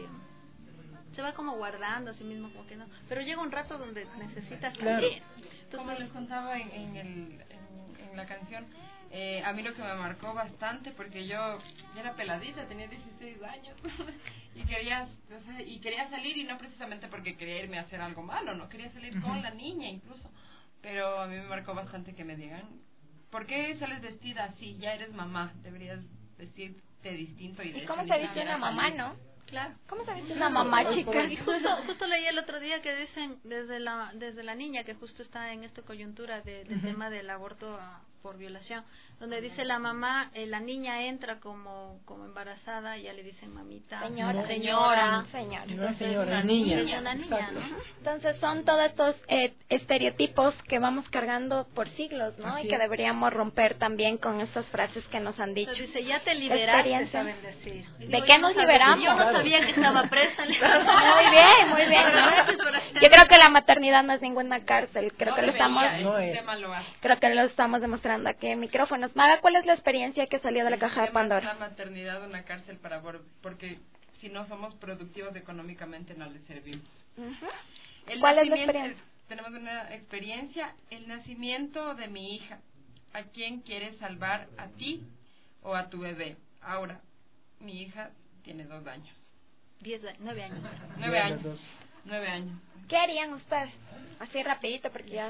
se va como guardando a sí mismo, como que no. Pero llega un rato donde necesitas Claro. salir. Entonces, como les contaba en, en, el, en, en la canción, eh, a mí lo que me marcó bastante, porque yo ya era peladita, tenía dieciséis años y quería, o sea, y quería salir, y no precisamente porque quería irme a hacer algo malo, no quería salir uh-huh. con la niña incluso, pero a mí me marcó bastante que me digan: ¿por qué sales vestida así? Ya eres mamá, deberías vestirte distinto. ¿Y, de ¿Y cómo hecho, se viste una mamá, salir. no? Claro. ¿Cómo se viste una mamá, chica? Y justo, justo leí el otro día que dicen desde la desde la niña, que justo está en esta coyuntura de, del uh-huh. tema del aborto a, por violación, donde dice la mamá, eh, la niña entra como como embarazada y ya le dicen mamita, señora, señora, señora. Entonces, señora, una niña. Es una niña, ¿no? Entonces son todos estos eh, estereotipos que vamos cargando por siglos, ¿no? Así y que es. Deberíamos romper también con estas frases que nos han dicho. Entonces, dice, ya te liberaste, saben decir. ¿De digo, qué nos no liberamos? Yo no sabía que estaba presa. Muy bien, muy bien. ¿no? Yo creo que la maternidad no es ninguna cárcel. Creo no que lo debería, estamos, no es. Lo creo que lo estamos demostrando aquí en micrófonos. Maga, ¿cuál es la experiencia que salió de la caja de Pandora? La maternidad una cárcel para porque si no somos productivos económicamente no les servimos. Uh-huh. ¿Cuál es la experiencia? Tenemos una experiencia, el nacimiento de mi hija. ¿A quién quieres salvar? ¿A ti o a tu bebé? Ahora, mi hija tiene dos años. Diez, nueve años. Nueve años. Nueve años. ¿Qué harían ustedes? Así rapidito porque ya...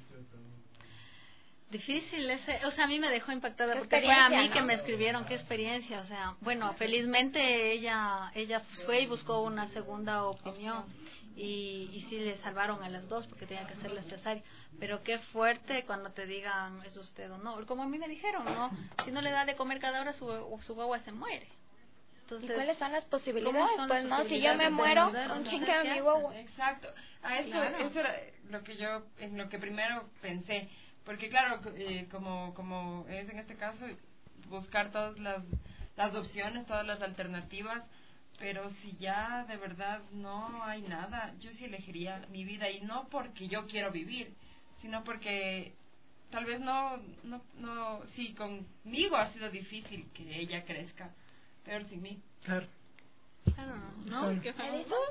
Difícil ese, o sea, a mí me dejó impactada porque fue a mí ¿no? que me escribieron qué experiencia, o sea, bueno, felizmente ella ella fue y buscó una segunda opinión y, y sí le salvaron a las dos porque tenían que hacerle cesárea, pero qué fuerte cuando te digan es usted o no, como a mí me dijeron, ¿no? Si no le da de comer cada hora su, su guagua se muere. Entonces, ¿y cuáles son las posibilidades? Son pues las no, si yo me muero, ¿con quién queda mi guagua? Exacto, a eso, claro. Eso era lo que yo, en lo que primero pensé. Porque claro, eh, como como es en este caso, buscar todas las, las opciones, todas las alternativas, pero si ya de verdad no hay nada, yo sí elegiría mi vida, y no porque yo quiero vivir, sino porque tal vez no, no, no, sí, conmigo ha sido difícil que ella crezca, peor sin mí. Claro. Claro, ¿no? Son, ¿Qué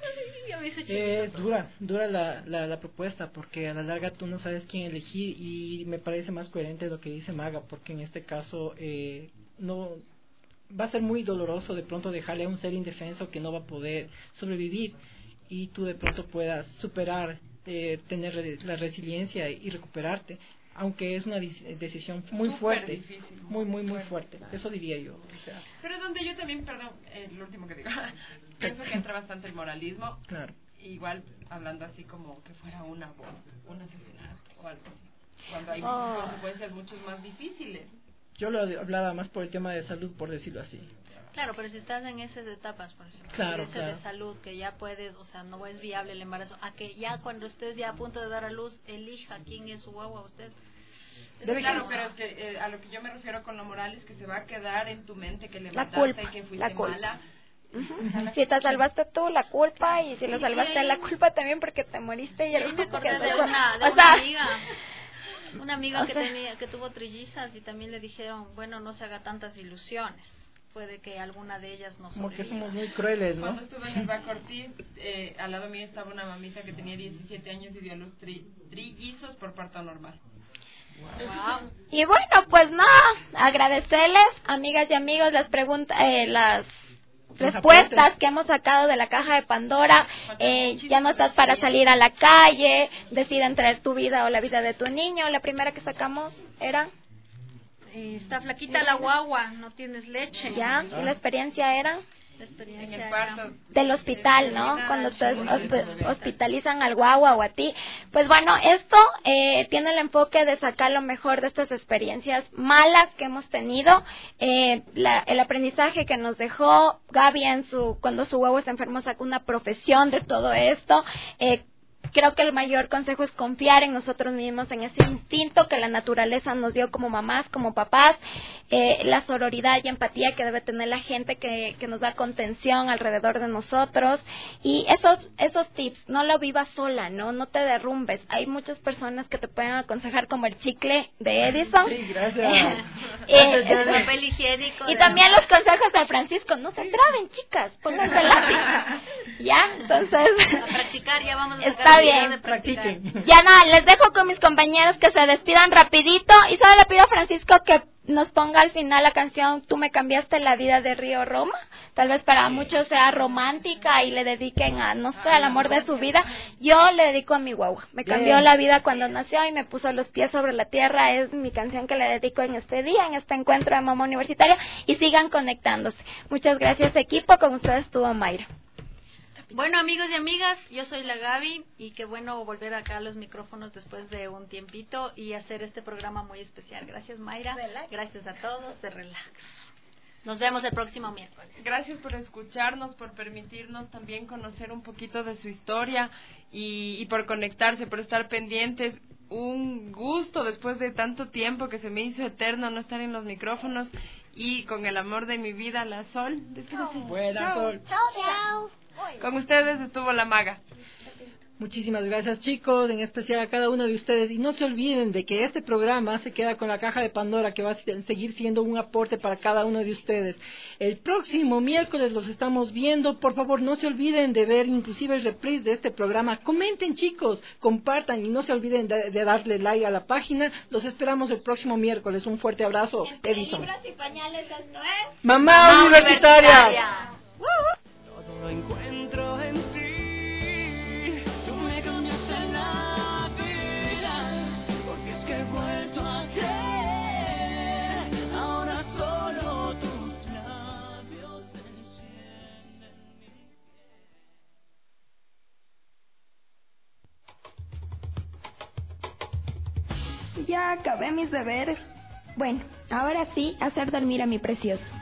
eh, dura, dura la, la, la propuesta, porque a la larga tú no sabes quién elegir, y me parece más coherente lo que dice Maga, porque en este caso eh, no va a ser muy doloroso de pronto dejarle a un ser indefenso que no va a poder sobrevivir, y tú de pronto puedas superar, eh, tener la resiliencia y recuperarte, aunque es una decisión muy Súper fuerte, difícil, muy, muy, muy fuerte. fuerte. Eso diría yo. O sea. Pero donde yo también, perdón, eh, lo último que digo, pienso que entra bastante el moralismo. Claro. Igual hablando así como que fuera un aborto, un asesinato o algo así. Cuando hay oh. consecuencias mucho más difíciles. Yo lo hablaba más por el tema de salud, por decirlo así. Claro, pero si estás en esas etapas, por ejemplo, claro, ese claro. de salud, que ya puedes, o sea, no es viable el embarazo, a que ya cuando estés ya a punto de dar a luz, elija quién es su guagua usted. Debe claro, pero es que eh, a lo que yo me refiero con lo moral es que se va a quedar en tu mente que le la mataste culpa, y que fuiste la culpa. mala. Uh-huh. Si te salvaste tú, la culpa, y si lo salvaste, la culpa también porque te moriste. Y el me acordé que de fue. una, de o una sea, amiga, una amiga o que sea, tenía, que tuvo trillizas y también le dijeron, bueno, no se haga tantas ilusiones. Puede que alguna de ellas no Como que sobreviva. somos muy crueles, ¿no? Cuando estuve en el Bacortiz, eh, al lado mío estaba una mamita que tenía diecisiete años y dio a los tri- trillizos por parto normal. Wow. Y bueno, pues nada, agradecerles, amigas y amigos, las preguntas, eh, las respuestas que hemos sacado de la caja de Pandora. Eh, ya no estás para salir a la calle, decide entre tu vida o la vida de tu niño. La primera que sacamos era... Eh, está flaquita la guagua, no tienes leche. Ya, y la experiencia era... en el parto del hospital, ¿no? Cuando te hosp- hospitalizan al guagua o a ti. Pues bueno, esto eh, tiene el enfoque de sacar lo mejor de estas experiencias malas que hemos tenido, eh, la, el aprendizaje que nos dejó Gaby en su, cuando su guagua se enfermó, sacó una profesión de todo esto. eh, Creo que el mayor consejo es confiar en nosotros mismos, en ese instinto que la naturaleza nos dio como mamás, como papás, eh, la sororidad y empatía que debe tener la gente que, que nos da contención alrededor de nosotros. Y esos esos tips, no lo vivas sola, no no te derrumbes. Hay muchas personas que te pueden aconsejar, como el chicle de Edison. Sí, gracias. Eh, eh, El papel higiénico. y de- también los consejos de Francisco, no se traben, chicas, pónganse lápiz. Ya, entonces... A practicar, ya vamos a Está sacar el video bien. de practicar. Ya nada, les dejo con mis compañeros que se despidan rapidito y solo le pido a Francisco que nos ponga al final la canción Tú me cambiaste la vida de Río Roma. Tal vez para muchos sea romántica y le dediquen a, no sé, al amor de su vida. Yo le dedico a mi guagua. Me cambió Bien. la vida cuando nació y me puso los pies sobre la tierra. Es mi canción que le dedico en este día, en este encuentro de Mamá Universitaria. Y sigan conectándose. Muchas gracias, equipo. Con ustedes estuvo Mayra. Bueno, amigos y amigas, yo soy la Gaby y qué bueno volver acá a los micrófonos después de un tiempito y hacer este programa muy especial. Gracias, Mayra. Relax. Gracias a todos. De relax. Nos vemos el próximo miércoles. Gracias por escucharnos, por permitirnos también conocer un poquito de su historia y, y por conectarse, por estar pendientes. Un gusto después de tanto tiempo que se me hizo eterno no estar en los micrófonos y con el amor de mi vida, la Sol. Despídete. Buena, Sol. Chao, chao. Con ustedes estuvo la maga. Muchísimas gracias, chicos, en especial a cada uno de ustedes. Y no se olviden de que este programa se queda con la caja de Pandora, que va a seguir siendo un aporte para cada uno de ustedes. El próximo miércoles los estamos viendo. Por favor, no se olviden de ver inclusive el reprise de este programa. Comenten, chicos, compartan y no se olviden de, de darle like a la página. Los esperamos el próximo miércoles. Un fuerte abrazo, Entre Edison. libros y pañales, esto es... Mamá, Mamá Universitaria. Universitaria. Todo lo encuentro en ti. Tú me cambiaste la vida, porque es que he vuelto a creer. Ahora solo tus labios encienden mi Ya acabé mis deberes. Bueno, ahora sí, hacer dormir a mi precioso.